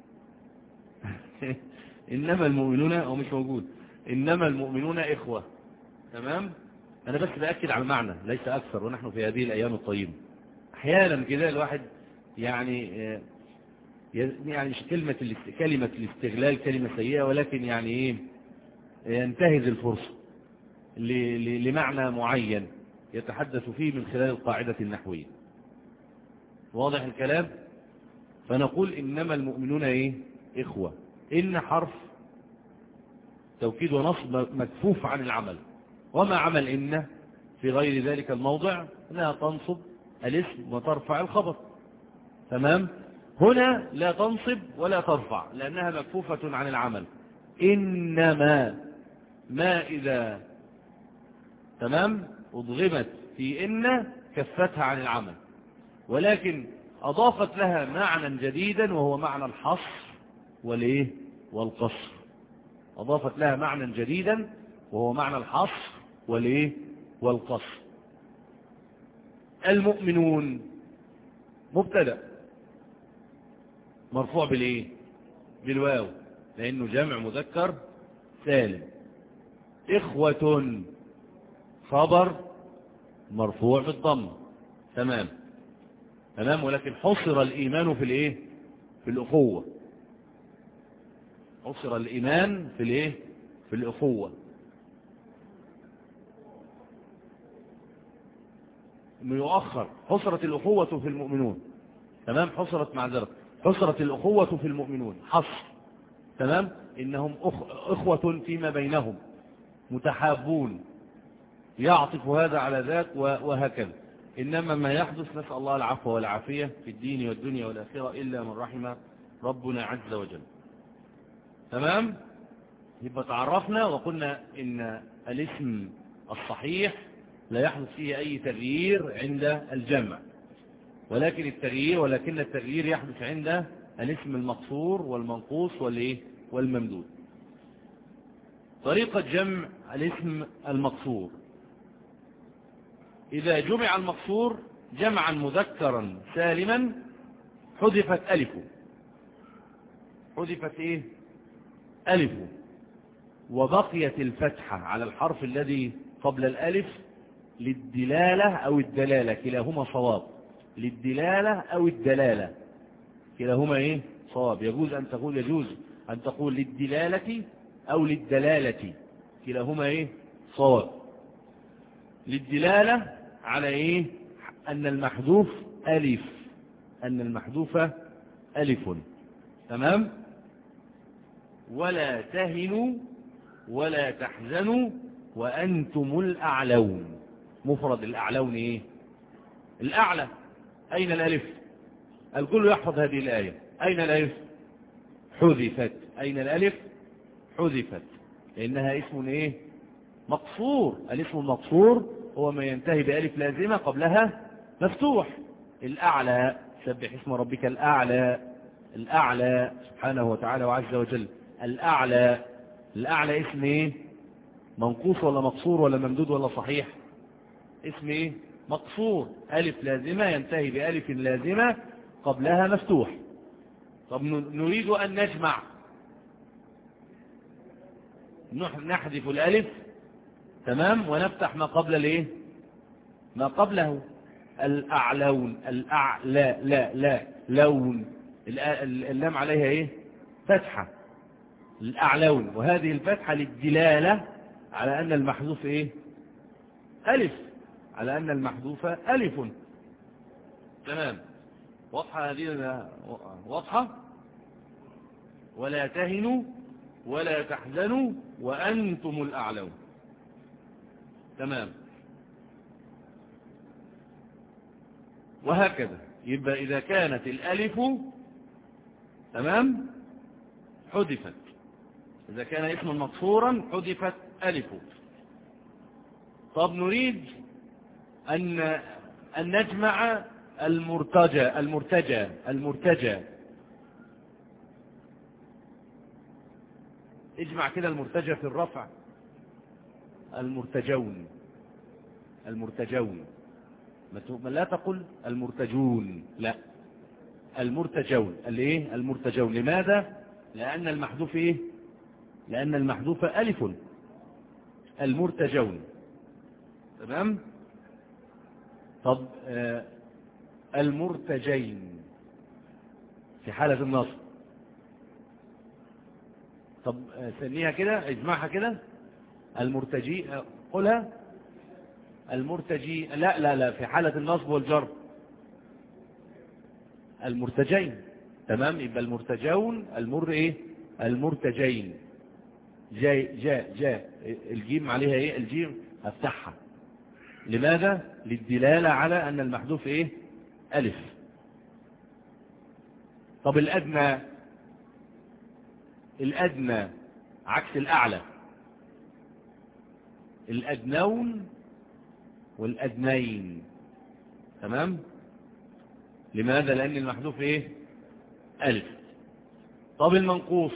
انما المؤمنون هو مش موجود. انما المؤمنون اخوة. تمام؟ انا بس بأكد على المعنى ليس اكثر، ونحن في هذه الايام الطيبة احيانا كده الواحد يعني يعني مش كلمة كلمة الاستغلال كلمة سيئة، ولكن يعني ايه ينتهز الفرصة لمعنى معين يتحدث فيه من خلال القاعدة النحوية. واضح الكلام؟ فنقول إنما المؤمنون إيه؟ إخوة. إن حرف توكيد ونصب مكفوف عن العمل، وما عمل إن في غير ذلك الموضع لا تنصب الاسم وترفع الخبر. تمام؟ هنا لا تنصب ولا ترفع لأنها مكفوفة عن العمل. إنما ما إذا تمام أضغمت في إن كفتها عن العمل، ولكن أضافت لها معنى جديدا وهو معنى الحصر والإيه والقصر. أضافت لها معنى جديدا وهو معنى الحصر والإيه والقصر. المؤمنون مبتدأ مرفوع بالإيه بالواو لأنه جمع مذكر سالم. إخوة خبر مرفوع بالضم. تمام تمام ولكن حصر الإيمان في الإيه في الأخوة. حصر الإيمان في الإيه في الأخوة. يؤخر حصرت الأخوة في المؤمنون. تمام حصرت معذرة حصرت الأخوة في المؤمنون حصر. تمام إنهم أخ... أخوة فيما بينهم متحابون يعطف هذا على ذاك وهكذا. إنما ما يحدث نسأل الله العفو والعافية في الدين والدنيا والآخرة إلا من رحم ربنا عز وجل. تمام يبقى تعرفنا وقلنا إن الاسم الصحيح لا يحدث فيه أي تغيير عند الجمع، ولكن التغيير ولكن التغيير يحدث عند الاسم المقصور والمنقوص والإيه والممدود. طريقة جمع الاسم المقصور: إذا جمع المقصور جمعا مذكرا سالما حذفت ألفه. حذفت إيه ألفه وبقيت الفتحة على الحرف الذي قبل الألف للدلالة أو الدلالة، كلاهما صواب. للدلالة أو الدلالة كلاهما إيه صواب. يجوز أن تقول يجوز أن تقول للدلالة أو للدلالة كلاهما إيه صواب. للدلالة على إيه أن المحذوف ألف أن المحذوف ألف. تمام. ولا تهنوا ولا تحزنوا وأنتم الأعلون. مفرد الأعلون إيه الأعلى. أين الألف؟ الكل يحفظ هذه الآية. أين الألف؟ حذفت. أين الألف؟ حذفت لأنها اسم إيه مقصور. الاسم المقصور هو ما ينتهي بألف لازمة قبلها مفتوح. الأعلى سبح اسم ربك الأعلى. الأعلى سبحانه وتعالى وعز وجل. الأعلى الأعلى اسم إيه منقوص ولا مقصور ولا ممدود ولا صحيح؟ اسم إيه مقصور. ألف لازمة ينتهي بألف لازمة قبلها مفتوح. طب نريد أن نجمع نحذف الألف تمام ونفتح ما قبل الايه ما قبله. الأعلون الأعلى لا لا لون اللام عليها ايه فتحة. الأعلون وهذه الفتحة للدلالة على أن المحذوف ايه ألف على أن المحذوف ألف. تمام واضحة هذه واضحة. ولا تهنوا ولا تحزنوا وأنتم الأعلون. تمام. وهكذا يبقى إذا كانت الألف تمام حذفت. إذا كان اسما مقصورا حذفت ألفه. طب نريد أن أن نجمع المرتجى المرتجى المرتجى اجمع كده المرتجى في الرفع المرتجون المرتجون. ما لا تقل المرتجون لا المرتجون. الايه المرتجون. لماذا؟ لأن المحذوف ايه لأن المحذوف ألف. المرتجون. تمام. طب آه المرتجين في حالة النصب. طب سميها كده، اجمعها كده. المرتجي، قولها. المرتجي، لا لا لا، في حالة النصب والجر. المرتجين، تمام. يبقى المرتجون، المر ايه، المرتجين. جاي جاء جاء الجيم عليها ايه، الجيم افتحها. لماذا؟ للدلالة على ان المحذوف ايه، الف. طب الادنى، الادنى عكس الاعلى. الادنون والادنين، تمام. لماذا؟ لان المحذوف ايه، الف. طب المنقوص،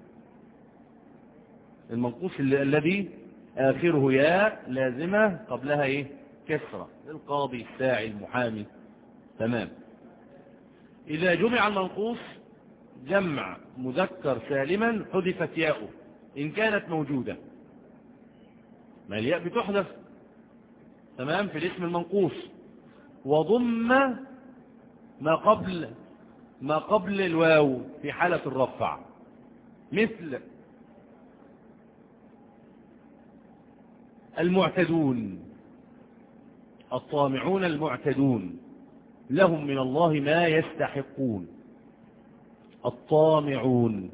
المنقوص الذي آخره ياء لازمة قبلها إيه، كسرة. القاضي، الساعي، المحامي، تمام. إذا جمع المنقوص جمع مذكر سالما حذفت ياؤه إن كانت موجودة. ما الياء بتحذف، تمام، في الاسم المنقوص. وضم ما قبل ما قبل الواو في حالة الرفع، مثل المعتدون، الطامعون المعتدون، لهم من الله ما يستحقون. الطامعون،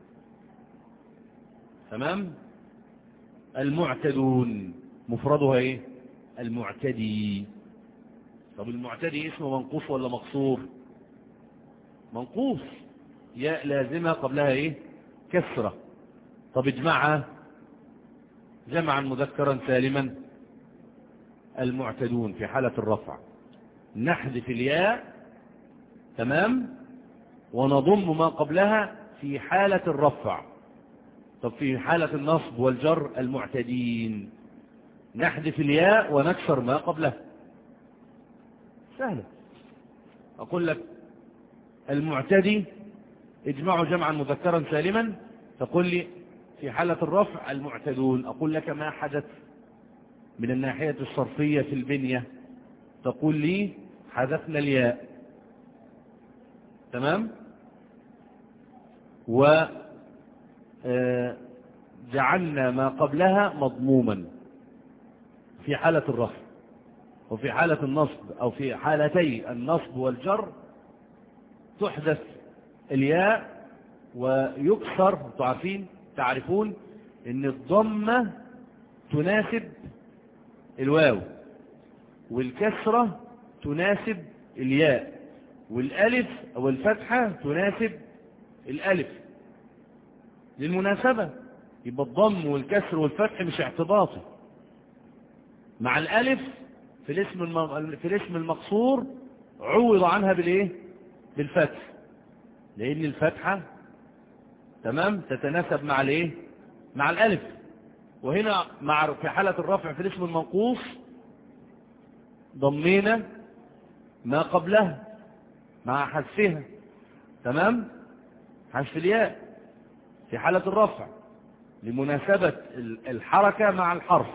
تمام. المعتدون مفردها ايه، المعتدي. طب المعتدي اسمه منقوص ولا مقصور؟ منقوص، ياء لازمة قبلها ايه، كسرة. طب اجمعها، جمعا مذكرا سالما، المعتدون في حالة الرفع نحذف الياء، تمام، ونضم ما قبلها في حالة الرفع. طب في حالة النصب والجر، المعتدين نحذف الياء ونكسر ما قبلها. سهلة. أقول لك المعتدي اجمعه جمعا مذكرا سالما، تقول لي في حالة الرفع المعتدون. أقول لك ما حدث من الناحية الصرفية في البنية، تقول لي حذفنا الياء، تمام، وجعلنا ما قبلها مضموما في حالة الرفع. وفي حالة النصب أو في حالتي النصب والجر تحذف الياء ويكسر. تعرفين تعرفون ان الضمة تناسب الواو، والكسرة تناسب الياء، والالف او الفتحة تناسب الالف للمناسبة. يبقى الضم والكسر والفتح مش اعتباطي. مع الالف في الاسم الم... في الاسم المقصور عوض عنها بالايه، بالفتح، لان الفتحة تمام تتناسب مع الايه، مع الالف. وهنا مع في حالة الرفع في الاسم المنقوص ضمينا ما قبلها مع حذفها، تمام، حذف الياء في حالة الرفع لمناسبة الحركة مع الحرف.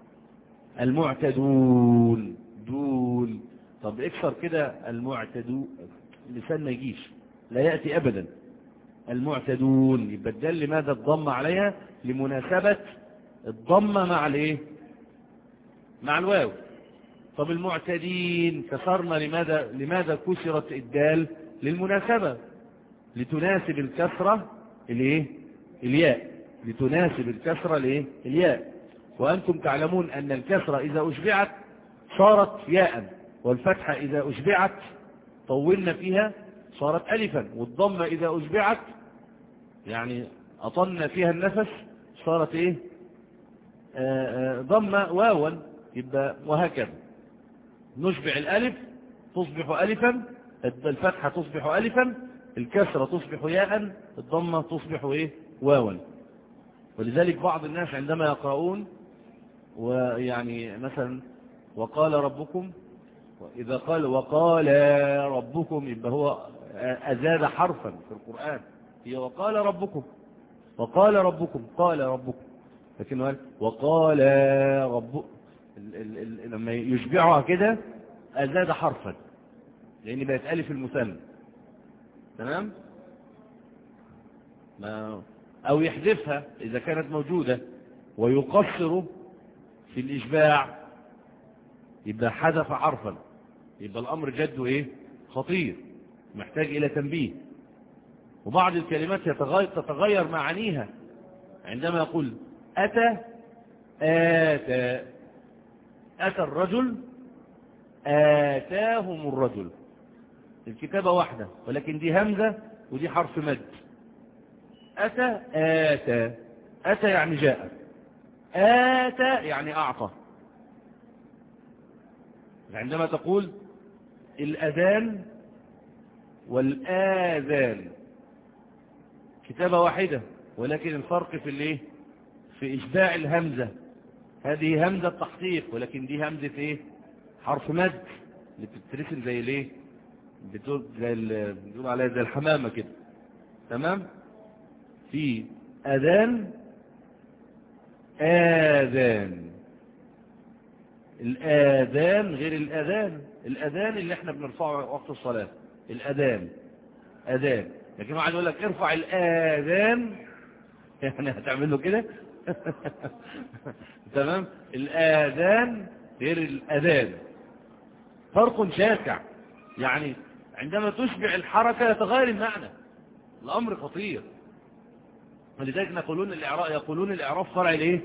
المعتدون دول. طب اكسر كده المعتدون، اللسان ما يجيش، لا يأتي أبدا. المعتدون يبقى الدال لماذا الضم عليها؟ لمناسبة الضمة مع الايه، مع الواو. طب المعتدين كسرنا، لماذا لماذا كسرت الدال؟ للمناسبة، لتناسب الكسرة الايه، الياء، لتناسب الكسرة الايه، الياء. وأنتم تعلمون أن الكسرة إذا أشبعت صارت ياء، والفتحة إذا أشبعت طولنا فيها صارت ألفا، والضمة إذا أشبعت يعني أطلنا فيها النفس صارت إيه، آآ آآ ضمة واوا. يبقى وهكذا نشبع الألف تصبح ألفا، الفتحة تصبح ألفا، الكسرة تصبح ياء، الضمة تصبح إيه، واوا. ولذلك بعض الناس عندما يقرؤون ويعني مثلا وقال ربكم، إذا قال وقال ربكم يبقى هو أزاد حرفا في القرآن. هي وقال ربكم، وقال ربكم، قال ربكم، لكن قال وقال رب، لما يشبعها كده أزاد حرفا لأن بقت ألف المثنى. تمام؟ ما أو يحذفها إذا كانت موجودة ويقصر في الإشباع، يبقى حذف حرفا، يبقى الأمر جده إيه؟ خطير، محتاج إلى تنبيه. وبعض الكلمات يتغير تتغير معانيها عندما يقول أتى آتى، أتى الرجل آتاهم الرجل، الكتابة واحدة ولكن دي همزة ودي حرف مد. أتى آتى، أتى يعني جاء، آتى يعني أعطى. عندما تقول الأذان والآذان كتابة واحدة ولكن الفرق في الايه؟ في إشباع الهمزة. هذه همزة تحقيق ولكن دي همزة ايه؟ حرف مد اللي بتترسم زي الايه؟ بتقول زي اللي بنقول عليها زي الحمامة كده. تمام؟ في أذان آذان. الآذان غير الأذان. الأذان اللي احنا بنرفعه وقت الصلاة الأذان أذان، لكن واحد يقول لك ارفع الآذان يعني هتعمل له كده. تمام؟ الآذان غير الأذان، فرق شاسع. يعني عندما تشبع الحركة يتغير المعنى، الأمر خطير. ولذلك يقولون الإعراب يقولون الإعراب فرع الايه؟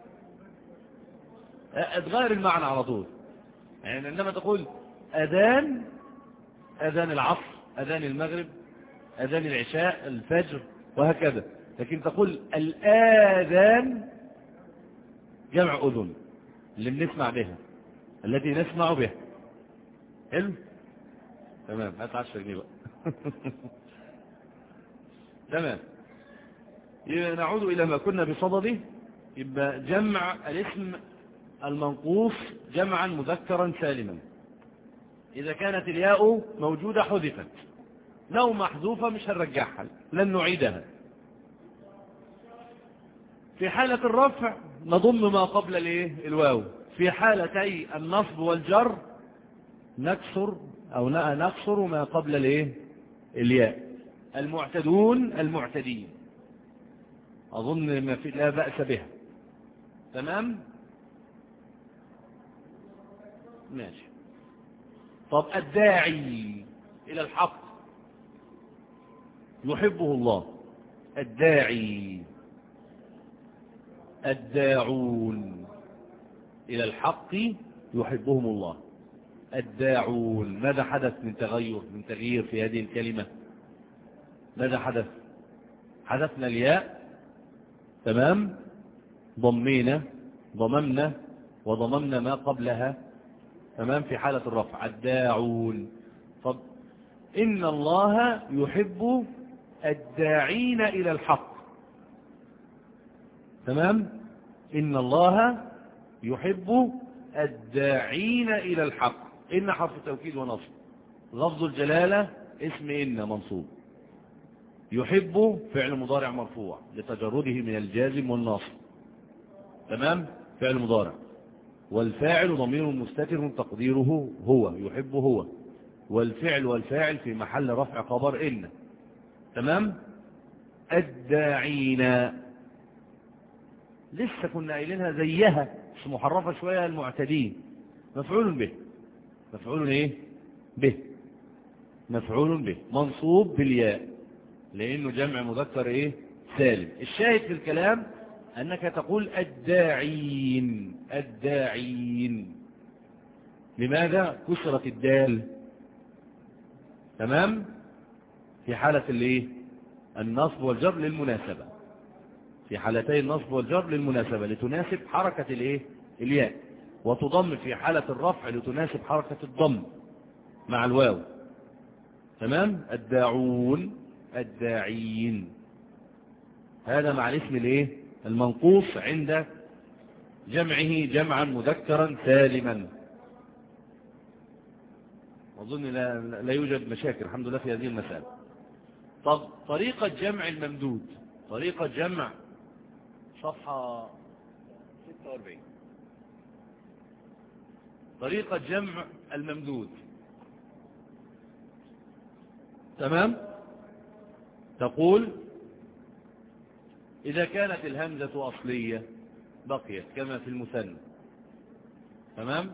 اتغير المعنى على طول. يعني عندما تقول أذان، أذان العصر، أذان المغرب، أذان العشاء، الفجر وهكذا. لكن تقول الآذان جمع أذن اللي بنسمع بها، التي نسمع بها. حلو؟ تمام، هات عشرة جنيه بقى. تمام. نعود إلى ما كنا بصدده. يبقى جمع الاسم المنقوص جمعا مذكرا سالما. إذا كانت الياء موجودة حذفت، لو محذوفة مش هنرجعها، لن نعيدها. في حالة الرفع نضم ما قبل الايه؟ الواو. في حالتي النصب والجر نكسر أو نقصر ما قبل الايه؟ الياء. المعتدون المعتدين أظن ما في لا بأس بها. تمام؟ ماشي. طب الداعي إلى الحق يحبه الله. الداعي، الداعون إلى الحق يحبهم الله. الداعون، ماذا حدث من تغير من تغيير في هذه الكلمة؟ ماذا حدث؟ حذفنا الياء، تمام، ضمينا ضممنا وضممنا ما قبلها، تمام، في حالة الرفع. الداعون. طب إن الله يحب الداعين إلى الحق. تمام؟ إن الله يحب الداعين إلى الحق. إن حرف توكيد ونصب. لفظ الجلالة اسم إن منصوب. يحب فعل مضارع مرفوع لتجرده من الجازم والناصب. تمام؟ فعل مضارع. والفاعل ضمير مستتر تقديره هو، يحب هو. والفعل والفاعل في محل رفع خبر إن. تمام؟ الداعين لسه كنا قايلينها زيها بس محرفة شوية. المعتدين مفعول به. مفعول ايه؟ به. مفعول به منصوب بالياء لأنه جمع مذكر ايه؟ سالم. الشاهد في الكلام أنك تقول الداعين. الداعين لماذا؟ كسرت الدال. تمام؟ في حالة الايه؟ النصب والجر للمناسبة. في حالتي النصب والجر للمناسبة لتناسب حركة الايه؟ الياء. وتضم في حالة الرفع لتناسب حركة الضم مع الواو. تمام؟ الداعون، الداعين. هذا مع الاسم الايه؟ المنقوص عند جمعه جمعا مذكرا سالما. أظن لا, لا يوجد مشاكل الحمد لله في هذه المسألة. طب طريقة جمع الممدود، طريقة جمع صفحة ستة وأربعين. طريقة جمع الممدود تمام. تقول إذا كانت الهمزة أصلية بقيت كما في المثنى. تمام.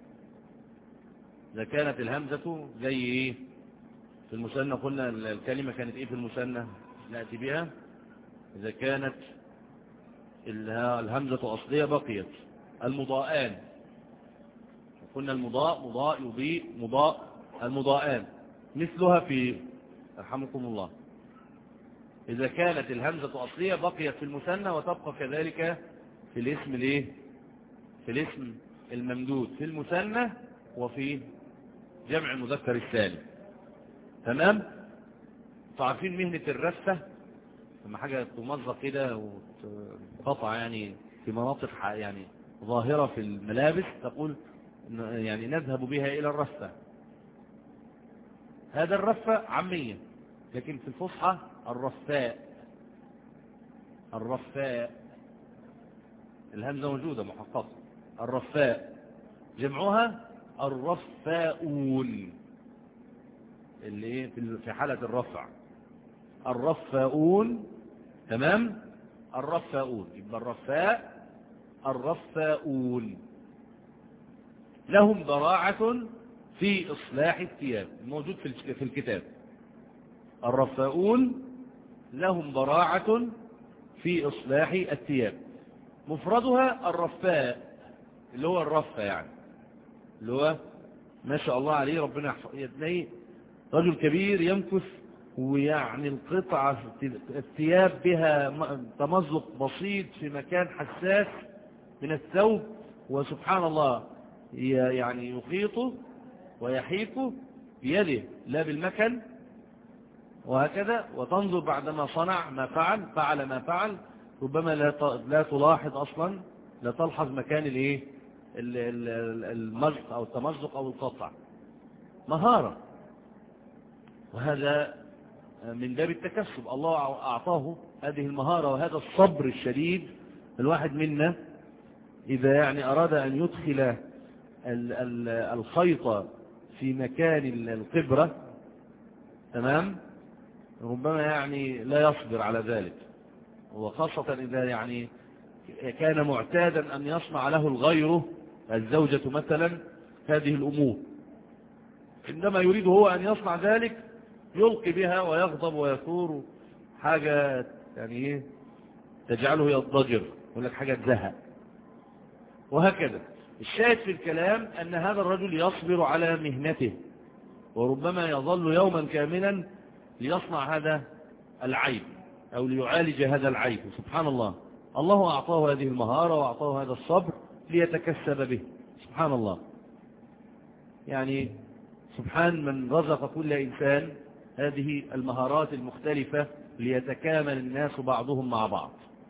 إذا كانت الهمزة زي إيه في المثنى، قلنا الكلمة كانت إيه في المثنى نأتي بها. إذا كانت الهمزة أصلية بقيت المضاءان، قلنا المضاء مضاء يضيء مضاء المضاءان مثلها في رحمكم الله. إذا كانت الهمزة أصلية بقيت في المثنى وتبقى كذلك في الاسم الايه في الاسم الممدود في المثنى وفي جمع المذكر السالم. تمام. تعرفين مهنة الرفة لما حاجة تمزق كده وتقطع يعني في مناطق يعني ظاهرة في الملابس، تقول يعني نذهب بها إلى الرفة. هذا الرفة عامية، لكن في الفصحى الرفاء. الرفاء الهمزة موجودة محققة. الرفاء جمعها الرفاؤون اللي في حالة الرفع الرفاؤون. تمام. الرفاؤون يبقى الرفاء الرفاؤون. لهم براعة في إصلاح الثياب، موجود في الكتاب. الرفاؤون لهم براعة في إصلاح الثياب. مفردها الرفاء اللي هو الرفة يعني اللي هو ما شاء الله عليه ربنا يحفظ يدنيه رجل كبير يمكث ويعني القطعة الثياب بها تمزق بسيط في مكان حساس من الثوب، وسبحان الله يعني يخيطه ويحيكه بيده لا بالمكن وهكذا، وتنظر بعدما صنع ما فعل فعل ما فعل ربما لا لا تلاحظ أصلا، لا تلحظ مكان الايه المزق أو التمزق أو القطع. مهارة، وهذا من باب التكسب. الله أعطاه هذه المهارة وهذا الصبر الشديد. الواحد منا إذا يعني أراد أن يدخل الخيط في مكان القبرة تمام ربما يعني لا يصبر على ذلك، وخاصة إذا يعني كان معتادا أن يصنع له الغير الزوجة مثلا هذه الأمور، عندما يريد هو أن يصنع ذلك يلقي بها ويغضب ويثور حاجة يعني ايه تجعله يضجر، يقول لك حاجة تزهق وهكذا. الشاهد في الكلام أن هذا الرجل يصبر على مهنته، وربما يظل يوما كاملا ليصنع هذا العيب أو ليعالج هذا العيب. سبحان الله، الله أعطاه هذه المهارة وأعطاه هذا الصبر ليتكسب به. سبحان الله، يعني سبحان من رزق كل إنسان هذه المهارات المختلفة ليتكامل الناس بعضهم مع بعض.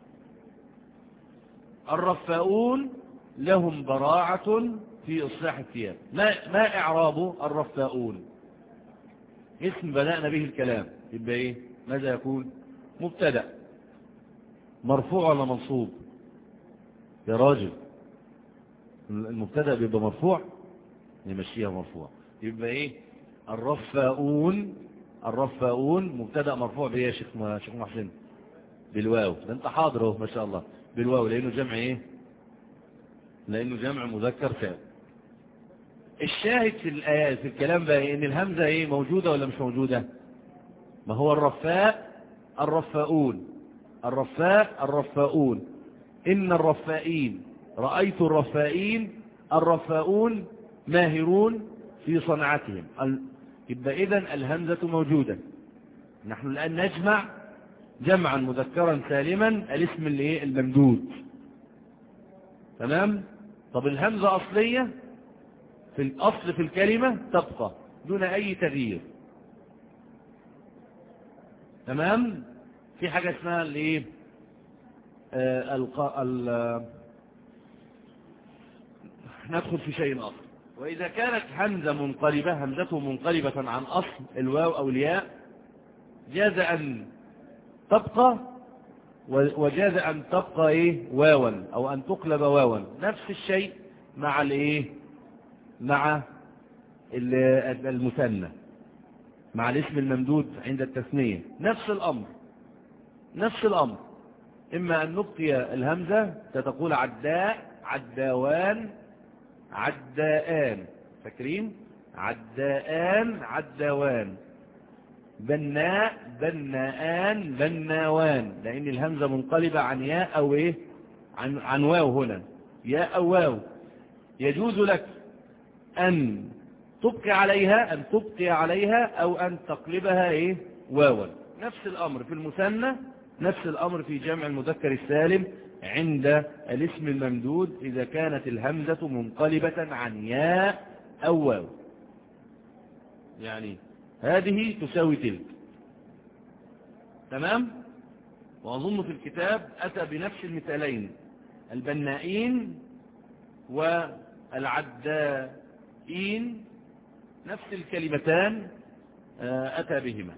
الرفاؤون لهم براعة في إصلاح الثياب. ما, ما إعراب الرفاؤون؟ اسم بدأنا به الكلام يبقى إيه؟ ماذا يكون؟ مبتدأ مرفوع ولا منصوب؟ يا راجل المبتدأ بيبقى مرفوع، نمشيها مرفوع. يبقى إيه؟ الرفاؤون. الرفاؤون مبتدأ مرفوع بإيه يا شيخ شيخ محسن؟ بالواو. ده انت حاضر اهو ما شاء الله بالواو، لأنه جمع إيه؟ لأنه جمع مذكر سالم. الشاهد في الآيات في الكلام بقى إن الهمزة إيه موجودة ولا مش موجودة؟ ما هو الرفاء الرفاؤون، الرفاء الرفاؤون، إن الرفائين رأيت الرفائين، الرفاؤون ماهرون في صنعتهم. يبقى إذن الهمزة موجودة. نحن الآن نجمع جمعا مذكرا سالما الاسم اللي إيه الممدود. تمام. طب الهمزة أصلية في الأصل في الكلمة تبقى دون أي تغيير. تمام. في حاجة اسمها الايه آه الق... ال... آه ندخل في شيء آخر. وإذا كانت همزة منقلبة همزته منقلبة عن أصل الواو أو الياء جاز أن تبقى وجاز أن تبقى إيه واوا أو أن تقلب واوا. نفس الشيء مع الإيه مع المثنى. مع الاسم الممدود عند التثنية نفس الأمر نفس الأمر إما أن نبقي الهمزة فتقول عداء عداوان عداءان، فاكرين؟ عداءان عداوان، بناء بناءان بناوان، لأن الهمزة منقلبة عن ياء أو إيه؟ عن, عن واو هنا، ياء أو واو. يجوز لك أن تبقي عليها أن تبقي عليها أو أن تقلبها إيه؟ واوا. نفس الأمر في المثنى، نفس الأمر في جمع المذكر السالم عند الاسم الممدود إذا كانت الهمزة منقلبة عن ياء أو واو. يعني هذه تساوي تلك. تمام؟ وأظن في الكتاب أتى بنفس المثالين، البنائين والعدائين، نفس الكلمتان أتى بهما.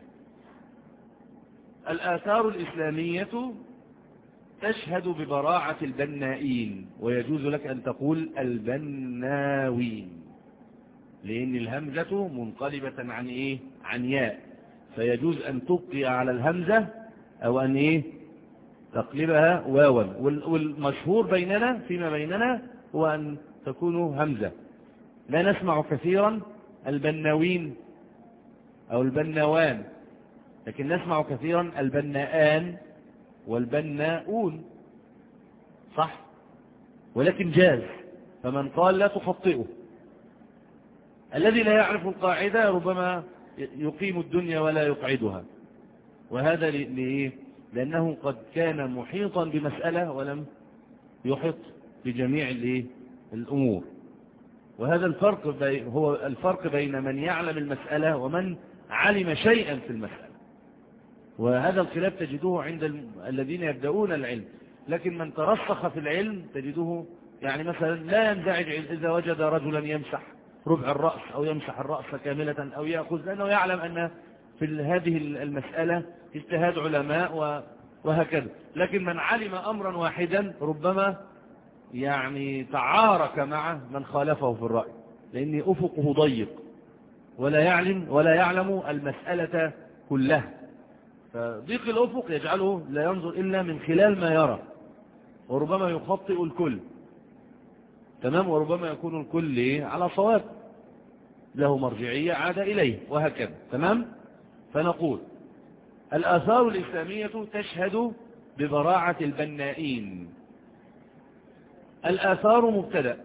الآثار الإسلامية تشهد ببراعة البنائين، ويجوز لك أن تقول البناوين، لأن الهمزة منقلبة عن إيه؟ عن ياء، فيجوز أن تبقي على الهمزة أو أن إيه؟ تقلبها واوا. والمشهور بيننا فيما بيننا هو أن تكون همزة. لا نسمع كثيرا البناوين أو البناوان، لكن نسمع كثيرا البناءان والبناؤون، صح؟ ولكن جاز، فمن قال لا تخطئه. الذي لا يعرف القاعدة ربما يقيم الدنيا ولا يقعدها، وهذا لإيه؟ لأنه قد كان محيطا بمسألة ولم يحط بجميع الأمور. وهذا الفرق هو الفرق بين من يعلم المسألة ومن علم شيئا في المسألة، وهذا الخلاف تجدوه عند الذين يبدأون العلم. لكن من ترسخ في العلم تجدوه يعني مثلا لا ينزعج إذا وجد رجلا يمسح ربع الرأس أو يمسح الرأس كاملة أو يأخذ، لأنه يعلم أن في هذه المسألة اجتهاد علماء وهكذا. لكن من علم أمرا واحدا ربما يعني تعارك مع من خالفه في الرأي، لأن أفقه ضيق ولا يعلم ولا يعلم المسألة كلها، فضيق الأفق يجعله لا ينظر إلا من خلال ما يرى، وربما يخطئ الكل. تمام؟ وربما يكون الكل على صواب له مرجعية عاد إليه وهكذا. تمام؟ فنقول الآثار الإسلامية تشهد ببراعة البنائين. الآثار مبتدأ،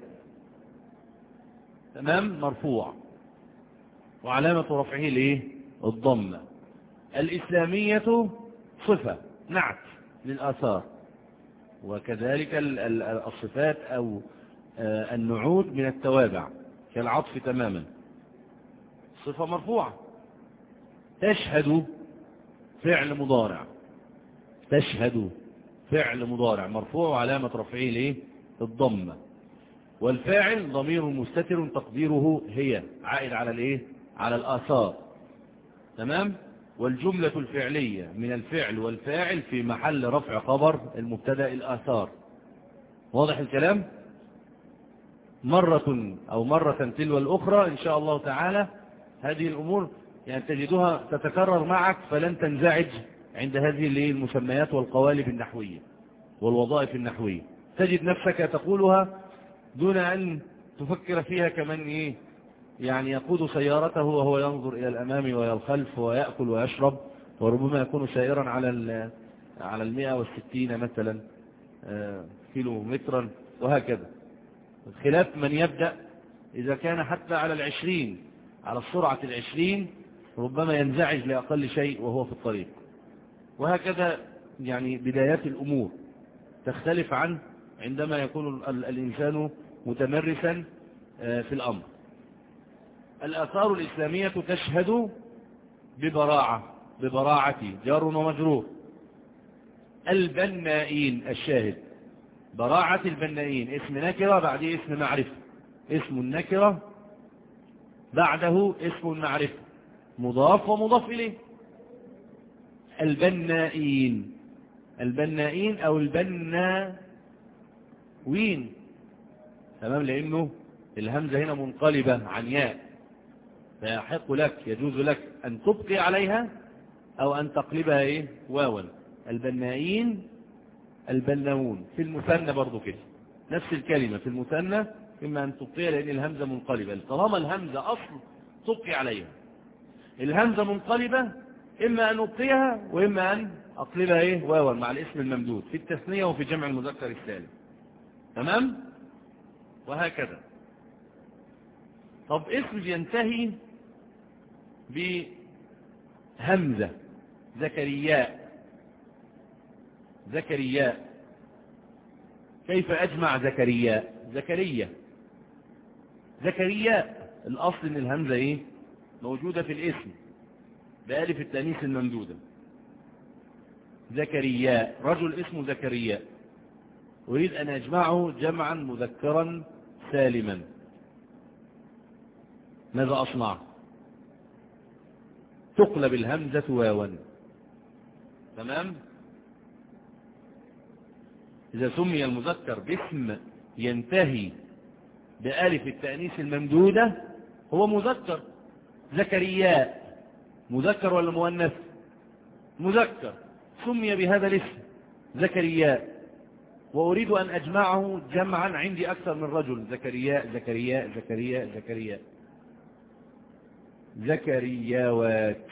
تمام، مرفوع، وعلامة رفعه ليه؟ الضمة. الإسلامية صفة نعت للآثار، وكذلك الصفات أو النعوت من التوابع كالعطف تماما. صفة مرفوعة. تشهد فعل مضارع، تشهد فعل مضارع مرفوع وعلامة رفعه ليه؟ الضمة. والفاعل ضمير مستتر تقديره هي، عائد على الايه؟ على الآثار. تمام؟ والجملة الفعلية من الفعل والفاعل في محل رفع خبر المبتدأ الآثار. واضح الكلام؟ مرة أو مرة تلو الأخرى إن شاء الله تعالى هذه الأمور يعني تجدها تتكرر معك، فلن تنزعج عند هذه المسميات والقوالب النحوية والوظائف النحوية. تجد نفسك تقولها دون أن تفكر فيها كمن إيه؟ يعني يقود سيارته وهو ينظر إلى الأمام وإلى الخلف ويأكل ويشرب، وربما يكون سائرا على على المئة والستين مثلا كيلو مترا وهكذا. خلاف من يبدأ إذا كان حتى على العشرين، على السرعة العشرين، ربما ينزعج لأقل شيء وهو في الطريق. وهكذا يعني بدايات الأمور تختلف عن عندما يكون الإنسان متمرسا في الأمر. الآثار الإسلامية تشهد ببراعة، ببراعة جار ومجرور. البنائين الشاهد براعة البنائين اسم نكرة بعده اسم معرفة، اسم النكرة بعده اسم معرفة مضاف ومضاف إليه. البنائين، البنائين أو البناوين، تمام، لأنه الهمزة هنا منقلبة عن ياء، فيحق لك يجوز لك أن تبقي عليها أو أن تقلبها إيه واوا. البنائين البناون، في المثنى برضو كده نفس الكلمة في المثنى، إما أن تبقي لأن الهمزة منقلبة. طالما الهمزة أصل تبقي عليها، الهمزة منقلبة إما أن أبقيها وإما أن أقلبها إيه واوا مع الاسم الممدود في التثنية وفي جمع المذكر السالم. تمام؟ وهكذا. طب اسم ينتهي بهمزة، زكرياء، زكرياء، كيف أجمع زكرياء؟ زكريا، زكرياء، الأصل إن الهمزة إيه موجودة في الاسم بألف التانيث الممدودة. زكرياء، رجل اسمه زكرياء، أريد أن أجمعه جمعا مذكرا سالما، ماذا أصنع؟ تقلب الهمزة واوا. تمام؟ إذا سمي المذكر باسم ينتهي بألف التأنيث الممدودة هو مذكر. زكرياء مذكر ولا مؤنث؟ مذكر، سمي بهذا الاسم زكرياء، وأريد أن أجمعه جمعا عندي أكثر من رجل، زكرياء زكرياء زكرياء زكرياء زكرياوات،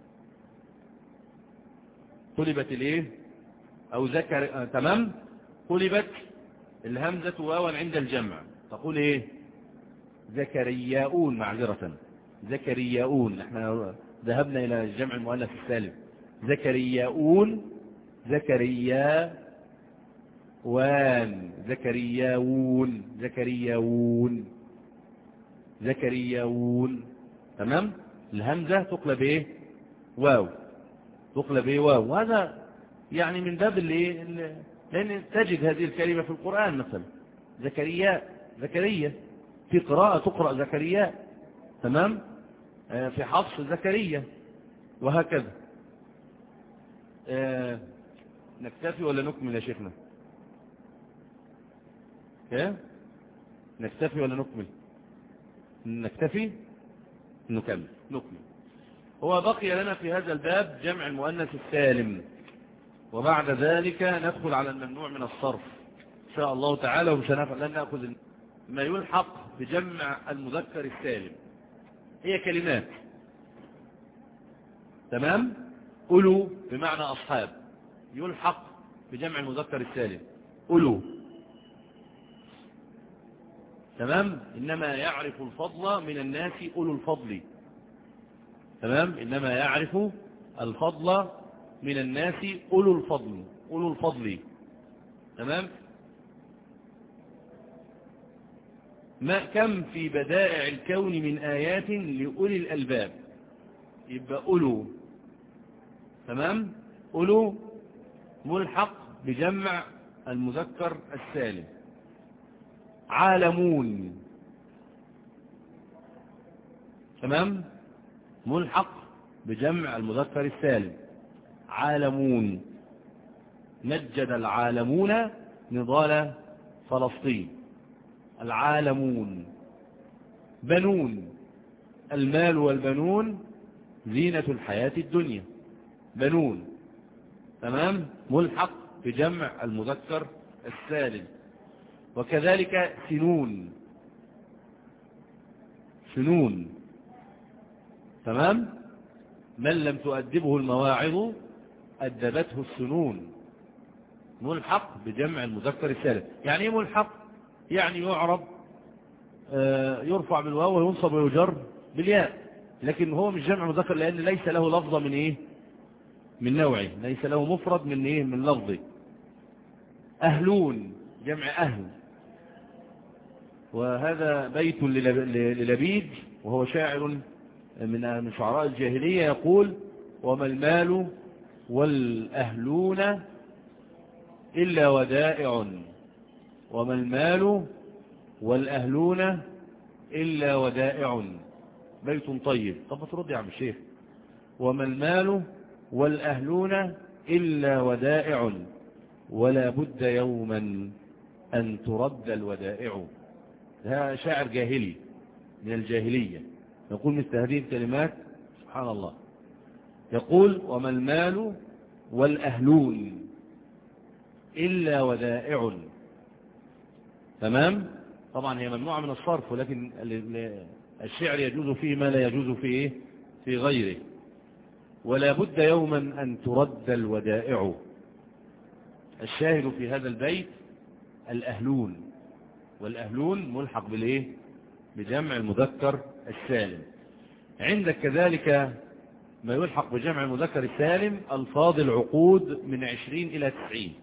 قلبت الايه او ذكر. آه تمام، قلبت الهمزة واوا عند الجمع، تقول ايه زكرياؤون، معذرة زكرياؤون، احنا ذهبنا الى الجمع المؤنث السالم. زكرياؤون، زكريا وان، زكرياؤون، زكرياؤون، زكرياؤون. تمام، الهمزة تقلب ايه واو، تقلب ايه واو، وهذا يعني من باب اللي لان تجد هذه الكلمة في القرآن مثلا زكريا، زكريا في قراءة تقرأ زكريا، تمام، آه في حفص زكريا، وهكذا. آه نكتفي ولا نكمل يا شيخنا؟ ايه نكتفي ولا نكمل؟ نكتفي، نكمل نكمل. هو بقي لنا في هذا الباب جمع المؤنث السالم، وبعد ذلك ندخل على الممنوع من الصرف إن شاء الله تعالى، ومش لن نأخذ ما يلحق بجمع المذكر السالم. هي كلمات، تمام، أولو بمعنى أصحاب، يلحق بجمع المذكر السالم أولو، تمام. إنما يعرف الفضل من الناس أولو الفضل، تمام، إنما يعرف الفضل من الناس أولو الفضل، أولو الفضل، تمام. ما كم في بدائع الكون من آيات لأولي الألباب، يبقى أولو، تمام، أولو ملحق بجمع المذكر السالم. عالمون، تمام، ملحق بجمع المذكر السالم. عالمون، نجد العالمون نضال فلسطين، العالمون. بنون، المال والبنون زينة الحياة الدنيا، بنون، تمام، ملحق بجمع المذكر السالم. وكذلك سنون، سنون، تمام، من لم تؤدبه المواعظ أدبته السنون، ملحق بجمع المذكر السالم. يعني ايه ملحق؟ يعني يعرب آه يرفع بالواو وينصب ويجر بالياء، لكن هو مش جمع مذكر لأن ليس له لفظة من ايه من نوعه، ليس له مفرد من ايه من لفظه. أهلون، جمع أهل، وهذا بيت للبيد وهو شاعر من من شعراء الجاهلية، يقول: وما المال والأهلون إلا ودائع، وما المال والأهلون إلا ودائع. بيت طيب. طب ترد يا عم الشيخ. وما المال والأهلون إلا ودائع، ولا بد يوما أن ترد الودائع. ده شاعر جاهلي من الجاهلية، يقول مثل هذه الكلمات سبحان الله. يقول وما المال والأهلون إلا ودائع. تمام. طبعا هي ممنوعة من الصرف، ولكن الشعر يجوز فيه ما لا يجوز فيه في غيره. ولا بد يوما أن ترد الودائع. الشاهد في هذا البيت الأهلون، والأهلون ملحق بالإيه؟ بجمع المذكر السالم. عندك كذلك ما يلحق بجمع المذكر السالم ألفاظ العقود من عشرين إلى تسعين،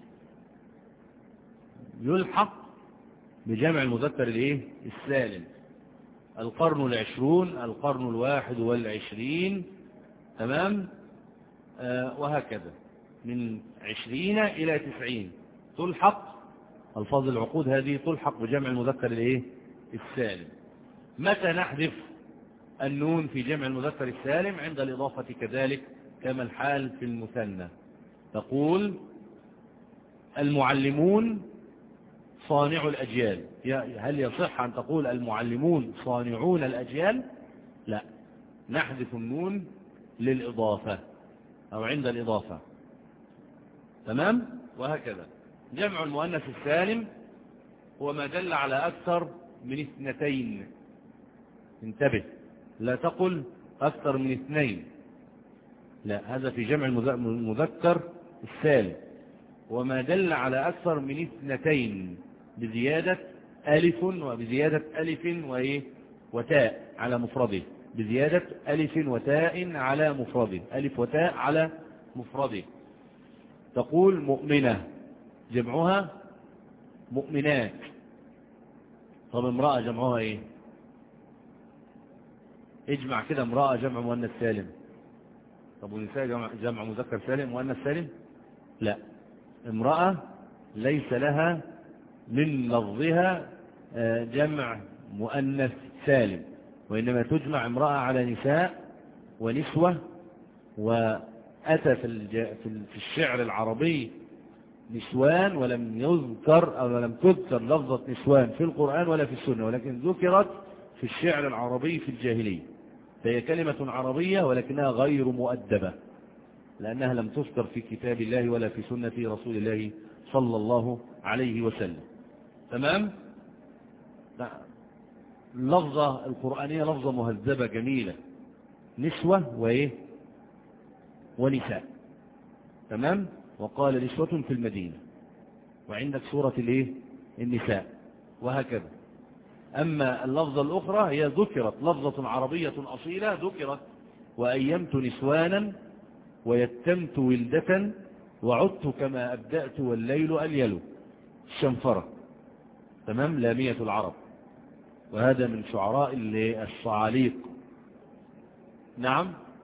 يلحق بجمع المذكر الإيه؟ السالم. القرن العشرون، القرن الواحد والعشرين، تمام. آه وهكذا من عشرين إلى تسعين تلحق ألفاظ العقود هذه تلحق بجمع المذكر الإيه؟ السالم. متى نحذف النون في جمع المذكر السالم؟ عند الإضافة كذلك كما الحال في المثنى. تقول المعلمون صانع الأجيال. هل يصح أن تقول المعلمون صانعون الأجيال؟ لا، نحذف النون للإضافة أو عند الإضافة. تمام. وهكذا جمع المؤنث السالم هو ما دل على أكثر من اثنتين. انتبه، لا تقل أكثر من اثنين، لا، هذا في جمع المذكر السالم. وما دل على أكثر من اثنتين بزيادة ألف وبزيادة ألف وإيه وتاء على مفرده، بزيادة ألف وتاء على مفرده، ألف وتاء على مفرده. تقول مؤمنة جمعها مؤمنات. طب امرأة جمعها ايه؟ اجمع كده امرأة جمع مؤنث سالم. طب ونساء جمع, جمع مذكر سالم مؤنث سالم؟ لا، امرأة ليس لها من لفظها جمع مؤنث سالم، وإنما تجمع امرأة على نساء ونسوة. وأتى في الشعر العربي نسوان ولم يذكر أو لم تذكر لفظة نسوان في القرآن ولا في السنة، ولكن ذكرت في الشعر العربي في الجاهلية. فهي كلمة عربية ولكنها غير مؤدبة، لأنها لم تذكر في كتاب الله ولا في سنة رسول الله صلى الله عليه وسلم. تمام. اللفظة القرآنية لفظة مهذبة جميلة، نسوة وإيه ونساء. تمام. وقال نسوة في المدينة، وعندك سورة الإيه النساء، وهكذا. أما اللفظة الأخرى هي ذكرت لفظة عربية أصيلة، ذكرت وأيمت نسوانا ويتمت ولدة وعدت كما أبدأت والليل أليل، الشنفرة. تمام. لامية العرب، وهذا من شعراء الصعاليق. نعم،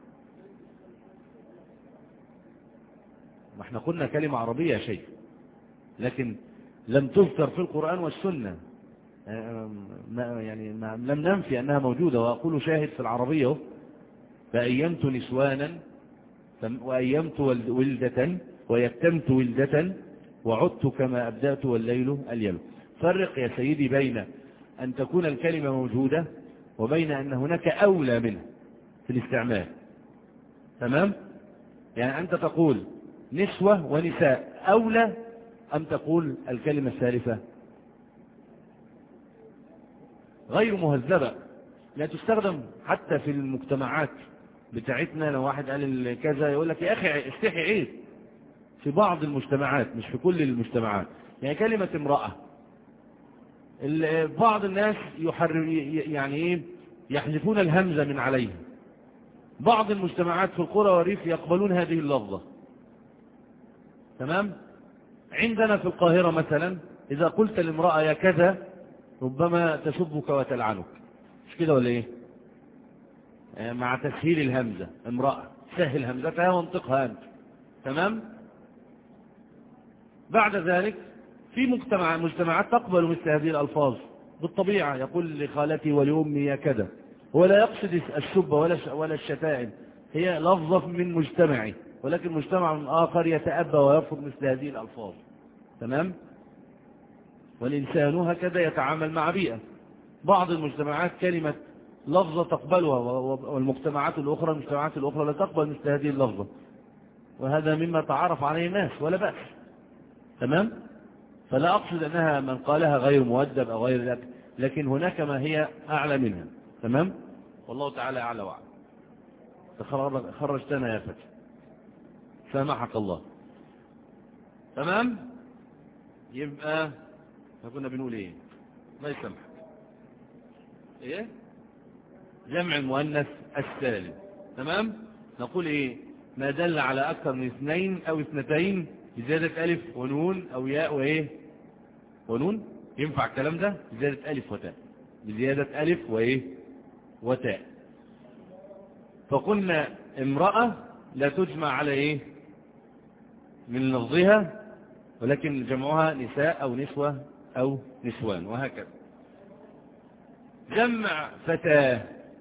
ما احنا قلنا كلمة عربية يا شيخ، لكن لم تذكر في القرآن والسنة. يعني لم ننفي أنها موجودة، وأقول شاهد في العربية. فأيمت نسوانا وأيمت ولدة ويتمت ولدة وعدت كما أبدأت والليل أليل. فرق يا سيدي بين أن تكون الكلمة موجودة وبين أن هناك أولى منها في الاستعمال. تمام. يعني أنت تقول نسوة ونساء أولى أم تقول الكلمة الثالثة غير مهذبة؟ لا تستخدم حتى في المجتمعات بتاعتنا. لو واحد قال كذا يقول لك يا أخي استحي عيب. في بعض المجتمعات، مش في كل المجتمعات. يعني كلمة امرأة بعض الناس يحرر يعني ايه يحذفون الهمزة من عليها. بعض المجتمعات في القرى والريف يقبلون هذه اللفظة. تمام. عندنا في القاهرة مثلا إذا قلت لامرأة يا كذا ربما تسبك وتلعنك، مش كده ولا ايه؟ مع تسهيل الهمزة، امرأة سهل همزتها وانطقها أنت. تمام. بعد ذلك في مجتمع مجتمعات تقبل مثل هذه الألفاظ بالطبيعة. يقول لخالتي ولأمي يا كذا، هو لا يقصد السب ولا ولا الشتائم، هي لفظة من مجتمعه، ولكن مجتمع آخر يتأبى ويرفض مثل هذه الألفاظ. تمام. والإنسان هكذا يتعامل مع بيئة. بعض المجتمعات كلمة لفظة تقبلها، والمجتمعات الأخرى المجتمعات الأخرى لا تقبل مثل هذه اللفظة، وهذا مما تعرف عليه الناس ولا بأس. تمام؟ فلا أقصد أنها من قالها غير مؤدب أو غير ذلك، لكن هناك ما هي أعلى منها. تمام؟ والله تعالى أعلى وأعلى. خرجتنا يا فتى، سامحك الله. تمام؟ يبقى كنا بنقول ايه؟ ما يسامحك ايه؟ جمع المؤنث السالم. تمام؟ نقول ايه؟ ما دل على اكثر من اثنين او اثنتين بزيادة الف ونون او ياء وايه ونون. ينفع الكلام ده؟ بزيادة الف وتاء، بزيادة الف وايه وتاء. فقلنا امرأة لا تجمع على ايه من لفظها، ولكن جمعها نساء او نسوة او نسوان، وهكذا. جمع فتاة،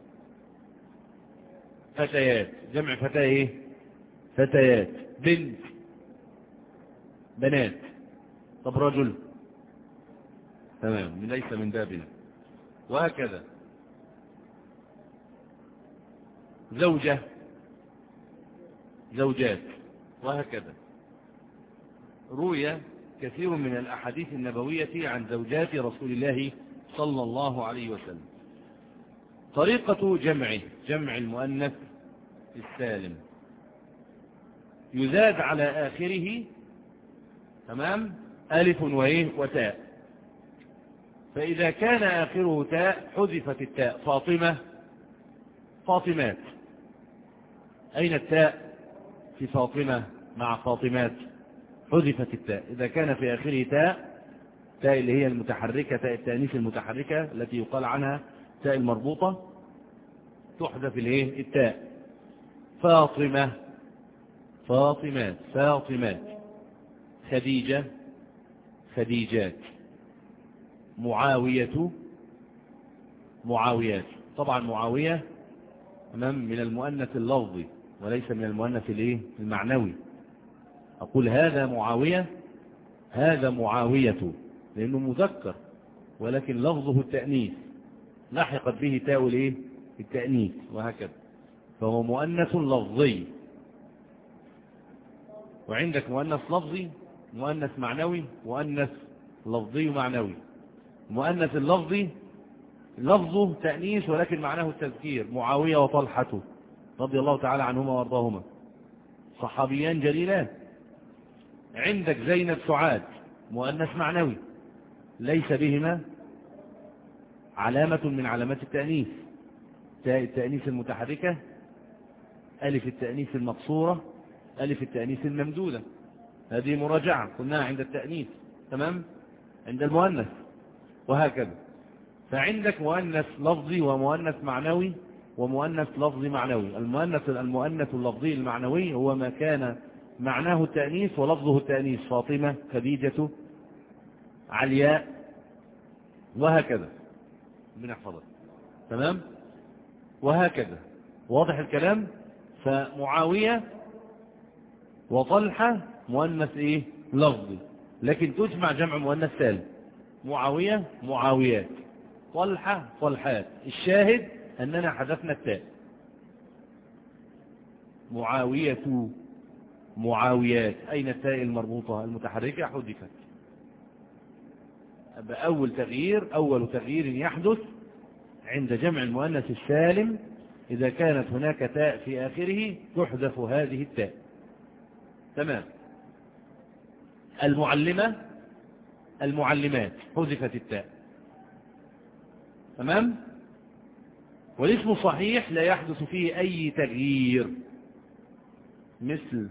فتيات. جمع فتاة ايه؟ فتيات. بنت، بنات. طب رجل؟ تمام، ليس من بابنا. وهكذا. زوجة، زوجات، وهكذا. روي كثير من الأحاديث النبوية عن زوجات رسول الله صلى الله عليه وسلم. طريقة جمعه، جمع المؤنث السالم، يزاد على آخره تمام ألف وإيه وتاء. فإذا كان آخره تاء حذفت التاء. فاطمة، فاطمات. أين التاء في فاطمة مع فاطمات؟ حذفت التاء. إذا كان في آخره تاء، تاء اللي هي المتحركة، تاء التأنيث المتحركة التي يقال عنها تاء المربوطة، تحذف الايه التاء. فاطمة، فاطمات، فاطمات. خديجة، خديجات. معاوية، معاويات. طبعا معاوية أمام من المؤنث اللفظي وليس من المؤنث الايه المعنوي. أقول هذا معاوية، هذا معاوية، لأنه مذكر ولكن لفظه التأنيث، لحقت به تاء الايه التأنيث، وهكذا. فهو مؤنث لفظي. وعندك مؤنث لفظي، مؤنث معنوي، مؤنث لفظي معنوي. مؤنث اللفظي لفظه تأنيث ولكن معناه التذكير. معاوية وطلحة رضي الله تعالى عنهما وارضاهما، صحابيان جليلان. عندك زينب، سعاد، مؤنث معنوي ليس بهما علامة من علامات التأنيث. تاء التأنيث المتحركة، ألف التأنيث المقصورة، ألف التأنيث الممدودة. هذه مراجعة قلناها عند التأنيث. تمام؟ عند المؤنث، وهكذا. فعندك مؤنث لفظي ومؤنث معنوي ومؤنث لفظي معنوي. المؤنث المؤنث اللفظي المعنوي هو ما كان معناه التأنيث ولفظه التأنيث. فاطمة، خديجة، علياء، وهكذا. من احفظه. تمام؟ وهكذا. واضح الكلام؟ فمعاوية وطلحة مؤنث ايه لفظي، لكن تجمع جمع مؤنث سالم. معاوية، معاويات. طلحة، طلحات. الشاهد أننا حذفنا التاء. معاوية، معاويات. أين التاء المربوطة المتحركة؟ حذفت. أول تغيير، أول تغيير يحدث عند جمع المؤنث السالم إذا كانت هناك تاء في آخره تحذف هذه التاء. تمام. المعلمة، المعلمات، حذفت التاء. تمام. والاسم صحيح لا يحدث فيه أي تغيير، مثل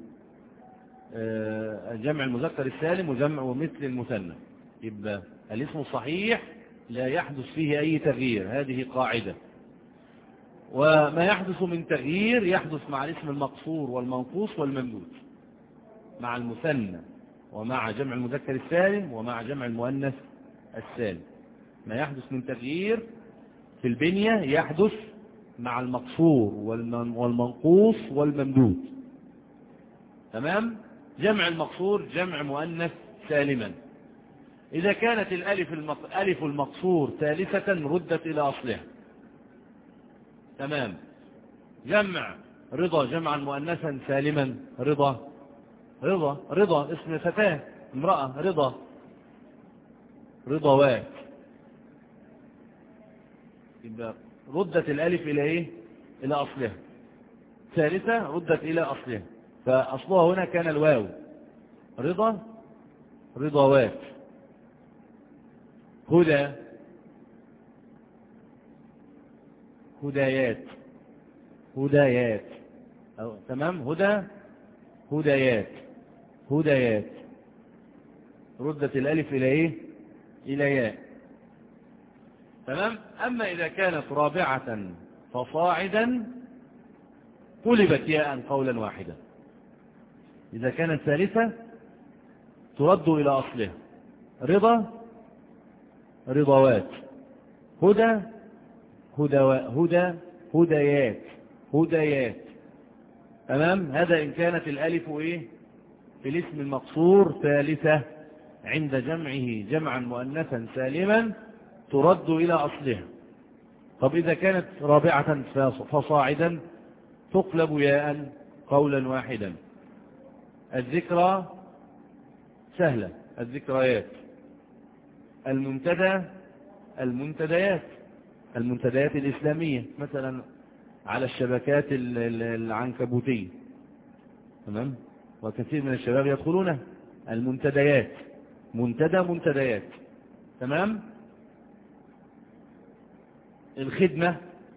جمع المذكر السالم وجمع ومثل المثنى. يبقى الاسم الصحيح لا يحدث فيه أي تغيير، هذه قاعدة. وما يحدث من تغيير يحدث مع الاسم المقصور والمنقوص والممدود، مع المثنى ومع جمع المذكر السالم ومع جمع المؤنث السالم. ما يحدث من تغيير في البنية يحدث مع المقصور والمنقوص والممدود. تمام. جمع المقصور جمع مؤنث سالما. إذا كانت الألف ألف المقصور ثالثة ردت إلى أصلها. تمام. جمع رضا جمعا مؤنثا سالما، رضا رضا رضا اسم فتاة امرأة، رضا رضوات. يبقى ردت الألف إلى إيه؟ إلى أصلها. ثالثة ردت إلى أصلها، فأصلها هنا كان الواو، رضا رضوات. هدى هدايات هدايات أو تمام. هدى هدايات هدايات. ردت الألف إلى إيه؟ إلى ياء. تمام. أما إذا كانت رابعة فصاعدا قلبت ياء قولا واحدا. إذا كانت ثالثة ترد إلى أصلها، رضا رضوات، هدى هدى هدى هدايات هدايات. تمام. هذا إن كانت الألف إيه؟ في الاسم المقصور ثالثة عند جمعه جمعا مؤنثا سالما ترد إلى أصلها. طب إذا كانت رابعة فصاعدا تقلب ياء قولا واحدا. الذكرى سهلة، الذكريات. المنتدى المنتديات المنتديات الإسلامية مثلا على الشبكات العنكبوتية. تمام. وكثير من الشباب يدخلون المنتديات، منتدى منتديات. تمام. الخدمة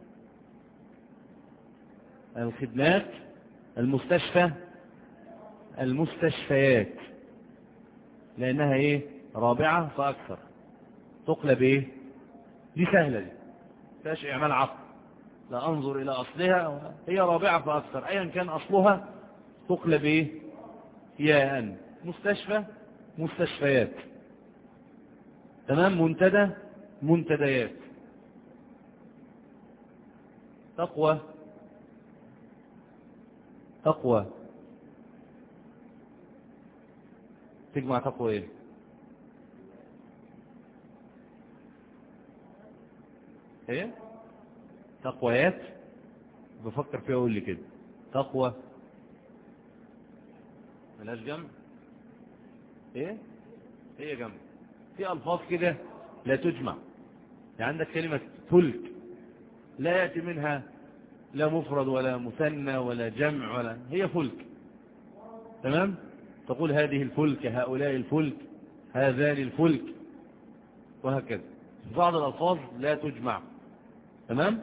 الخدمات. المستشفى المستشفيات، لأنها إيه؟ رابعة فأكثر تقلب إيه؟ دي سهلة، دي فاش إعمال عقل، لا أنظر إلى أصلها، هي رابعة فأكثر أيا كان أصلها تقلب إيه؟ ياء. مستشفى مستشفيات. تمام. منتدى منتديات. تقوى تقوى. تجمع تقوى ايه؟ ايه؟ تقويات. بفكر فيها اقول لي كده. تقوى ملاش جمع. ايه؟ هي جمع. في الفاظ كده لا تجمع. يعني عندك كلمة فلك لا يأتي منها لا مفرد ولا مثنى ولا جمع ولا، هي فلك. تمام. تقول هذه الفلك، هؤلاء الفلك، هذان الفلك، وهكذا. بعض الألفاظ لا تجمع. تمام.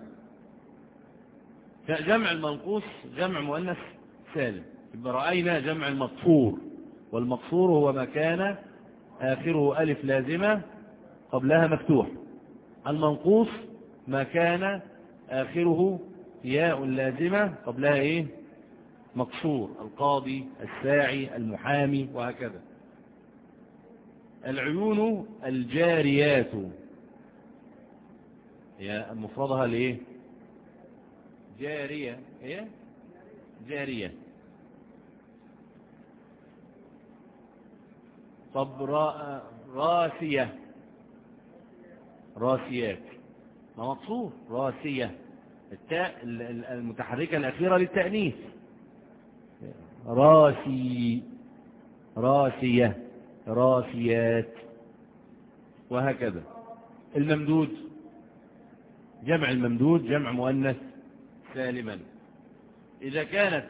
جمع المنقوص جمع مؤنث سالم. يبقى رأينا جمع المقصور، والمقصور هو ما كان آخره ألف لازمة قبلها مفتوح. المنقوص ما كان آخره ياء لازمة قبلها إيه؟ مقصور. القاضي، الساعي، المحامي، وهكذا. العيون الجاريات هي مفردها لإيه؟ جارية. هي جارية. طب را... راسية راسيات ما مقصور. راسية التاء المتحركة الأخيرة للتأنيث. راسي راسية راسيات، وهكذا. الممدود جمع الممدود جمع مؤنث سالما. إذا كانت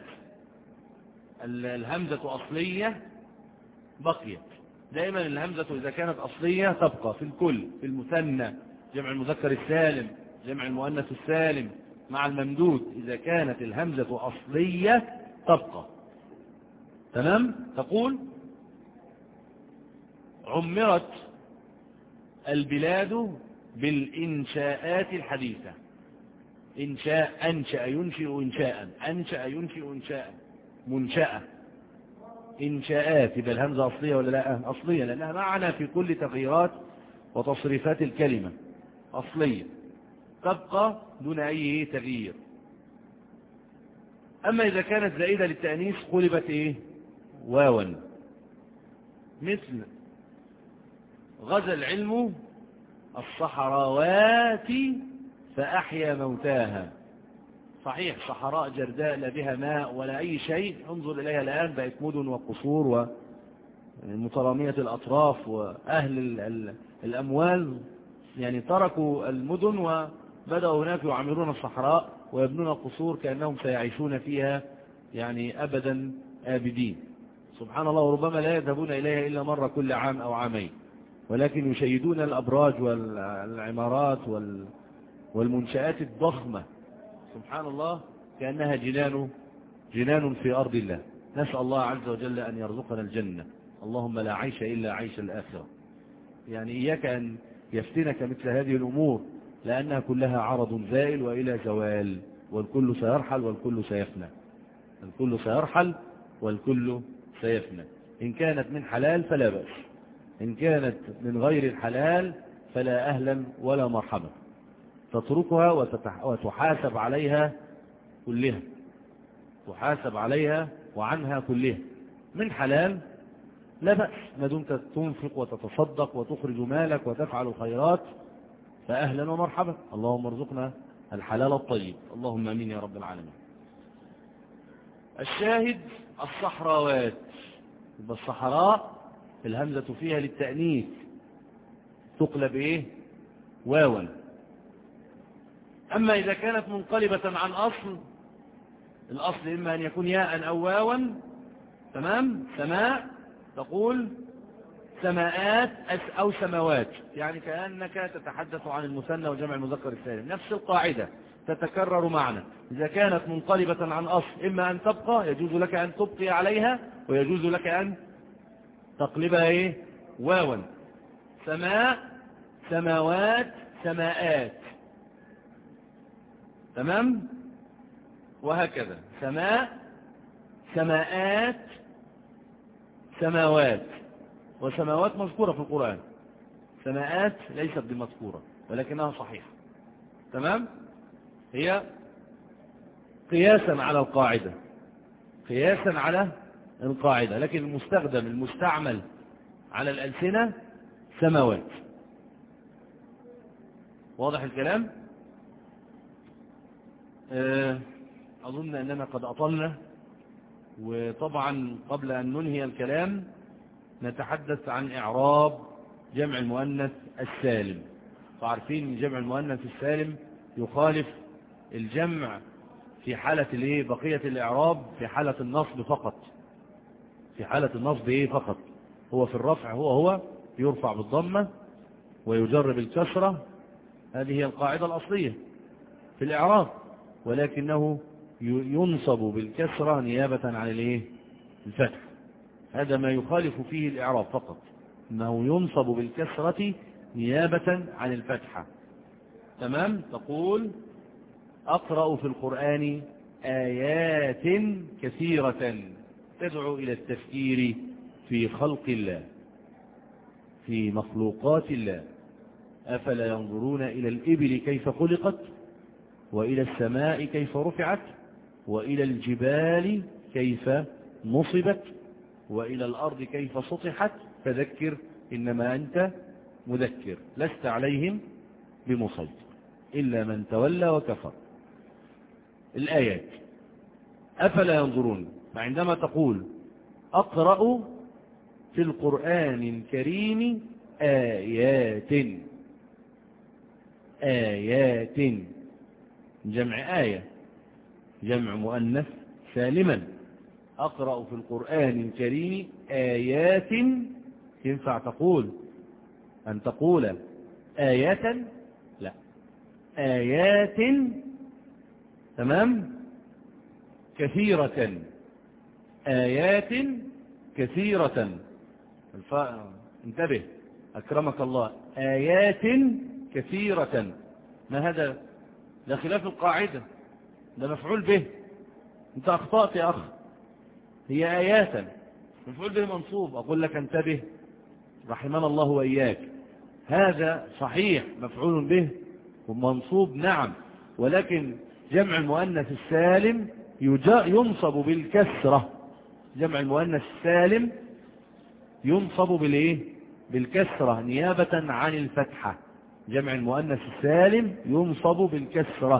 الهمزة أصلية بقيت. دائما الهمزة إذا كانت أصلية تبقى في الكل، في المثنى جمع المذكر السالم، جمع المؤنث السالم، مع الممدود. إذا كانت الهمزة أصلية تبقى. تمام. تقول عمرت البلاد بالإنشاءات الحديثة. إنشاء أنشأ ينشئ إنشاء، أنشأ ينشئ إنشاء، منشأة، إنشاءات. يبقى الهمزة أصلية ولا لا؟ أصلية، لأنها معنا في كل تغييرات وتصريفات الكلمة أصلية، تبقى دون أي تغيير. أما إذا كانت زائدة للتأنيث قلبت إيه؟ واوا. مثل غزا العلم الصحراوات فأحيا موتاها. صحيح صحراء جرداء لا بها ماء ولا أي شيء، انظر إليها الآن بقت مدن وقصور ومترامية الأطراف، وأهل ال ال الأموال يعني تركوا المدن وبدأوا هناك يعمرون الصحراء ويبنون قصور كأنهم سيعيشون فيها يعني أبدا آبدين. سبحان الله، وربما لا يذهبون إليها إلا مرة كل عام أو عامين، ولكن يشيدون الأبراج والعمارات والمنشآت الضخمة سبحان الله كأنها جنان جنان في أرض الله. نسأل الله عز وجل أن يرزقنا الجنة، اللهم لا عيش إلا عيش الآخرة. يعني إياك أن يفتنك مثل هذه الأمور، لأنها كلها عرض زائل وإلى زوال، والكل سيرحل والكل سيفنى، الكل سيرحل والكل سيفنى. إن كانت من حلال فلا بأس، إن كانت من غير الحلال فلا أهلا ولا مرحبا، تتركها وتحاسب عليها كلها، تحاسب عليها وعنها كلها. من حلال لا بأس ما دمت تنفق وتتصدق وتخرج مالك وتفعل الخيرات، فأهلا ومرحبا. اللهم ارزقنا الحلال الطيب، اللهم امين يا رب العالمين. الشاهد الصحراوات، الصحراء الهمزة فيها للتأنيث تقلب ايه؟ واوا. أما إذا كانت منقلبة عن أصل، الأصل إما أن يكون ياء أو واوا، تمام؟ سماء تقول سماءات أو سماوات، يعني كأنك تتحدث عن المثنى وجمع المذكر السالم، نفس القاعدة تتكرر معنا. إذا كانت منقلبة عن أصل إما أن تبقى، يجوز لك أن تبقي عليها، ويجوز لك أن تقلبها إيه؟ واوا. سماء سماوات سماءات، تمام؟ وهكذا سماء سماءات سماوات. وسماوات مذكورة في القرآن، سماءات ليست بمذكورة ولكنها صحيحة، تمام؟ هي قياسا على القاعدة، قياسا على القاعدة، لكن المستخدم المستعمل على الألسنة سماوات. واضح الكلام؟ أظن أننا قد أطلنا، وطبعا قبل أن ننهي الكلام نتحدث عن إعراب جمع المؤنث السالم. فعارفين جمع المؤنث السالم يخالف الجمع في حالة الايه؟ بقية الإعراب في حالة النصب فقط، في حالة النصب ايه فقط. هو في الرفع هو هو يرفع بالضمة ويجر بالكسرة، هذه هي القاعدة الأصلية في الإعراب، ولكنه ينصب بالكسرة نيابة عن الايه؟ الفتح. هذا ما يخالف فيه الإعراب فقط، أنه ينصب بالكسرة نيابة عن الفتحة، تمام؟ تقول أقرأ في القرآن آيات كثيرة تدعو إلى التفكير في خلق الله، في مخلوقات الله. أفلا ينظرون إلى الإبل كيف خلقت، وإلى السماء كيف رفعت، وإلى الجبال كيف نصبت، وإلى الأرض كيف سطحت، فذكر إنما أنت مذكر لست عليهم بمسيطر إلا من تولى وكفر. الآيات أفلا ينظرون. فعندما تقول أقرأ في القرآن الكريم آيات، آيات جمع آية، جمع مؤنث سالما. أقرأ في القرآن الكريم آيات، ينفع تقول أن تقول آية؟ لا، آيات، تمام؟ كثيرة، آيات كثيرة. الف... انتبه أكرمك الله، آيات كثيرة. ما هذا؟ ده خلاف القاعدة، ده مفعول به. انت أخطأت يا أخ، هي آيات مفعول به منصوب. أقول لك انتبه رحمنا الله وإياك، هذا صحيح مفعول به ومنصوب نعم، ولكن جمع المؤنث السالم ينصب بالكسرة. جمع المؤنث السالم ينصب بالايه؟ بالكسرة نيابة عن الفتحة. جمع المؤنث السالم ينصب بالكسرة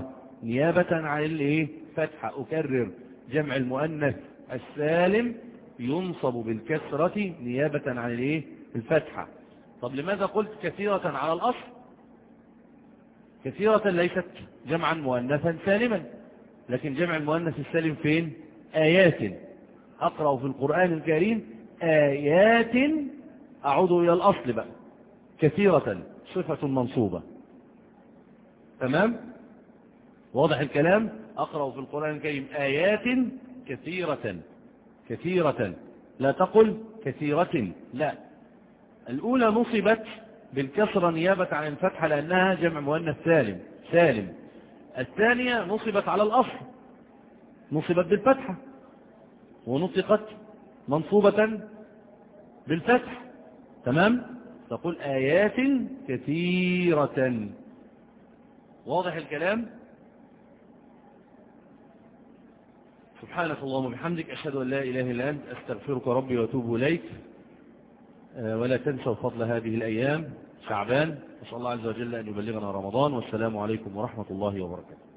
نيابة عن الايه فتحة. أكرر، جمع المؤنث السالم ينصب بالكسرة نيابة عن الايه الفتحة. طب لماذا قلت كثيرة على الأصل؟ كثيرة ليست جمعا مؤنثا سالما، لكن جمع المؤنث السالم فين؟ آيات. أقرأ في القرآن الكريم آيات، أعود إلى الأصل بقى، كثيرة صفة منصوبة. تمام؟ واضح الكلام؟ أقرأ في القرآن الكريم آيات كثيرة. كثيرة، لا تقل كثيرة، لا. الأولى نصبت بالكسرة نيابة عن الفتحة لأنها جمع مؤنث سالم سالم. الثانية نصبت على الأصل، نصبت بالفتحة ونطقت منصوبة بالفتح. تمام؟ تقول آيات كثيرة. واضح الكلام؟ سبحانك اللهم وبحمدك، أشهد أن لا إله إلا أنت، أستغفرك ربي وأتوب إليك. ولا تنسوا فضل هذه الأيام شعبان، نسأل الله عز وجل أن يبلغنا رمضان. والسلام عليكم ورحمة الله وبركاته.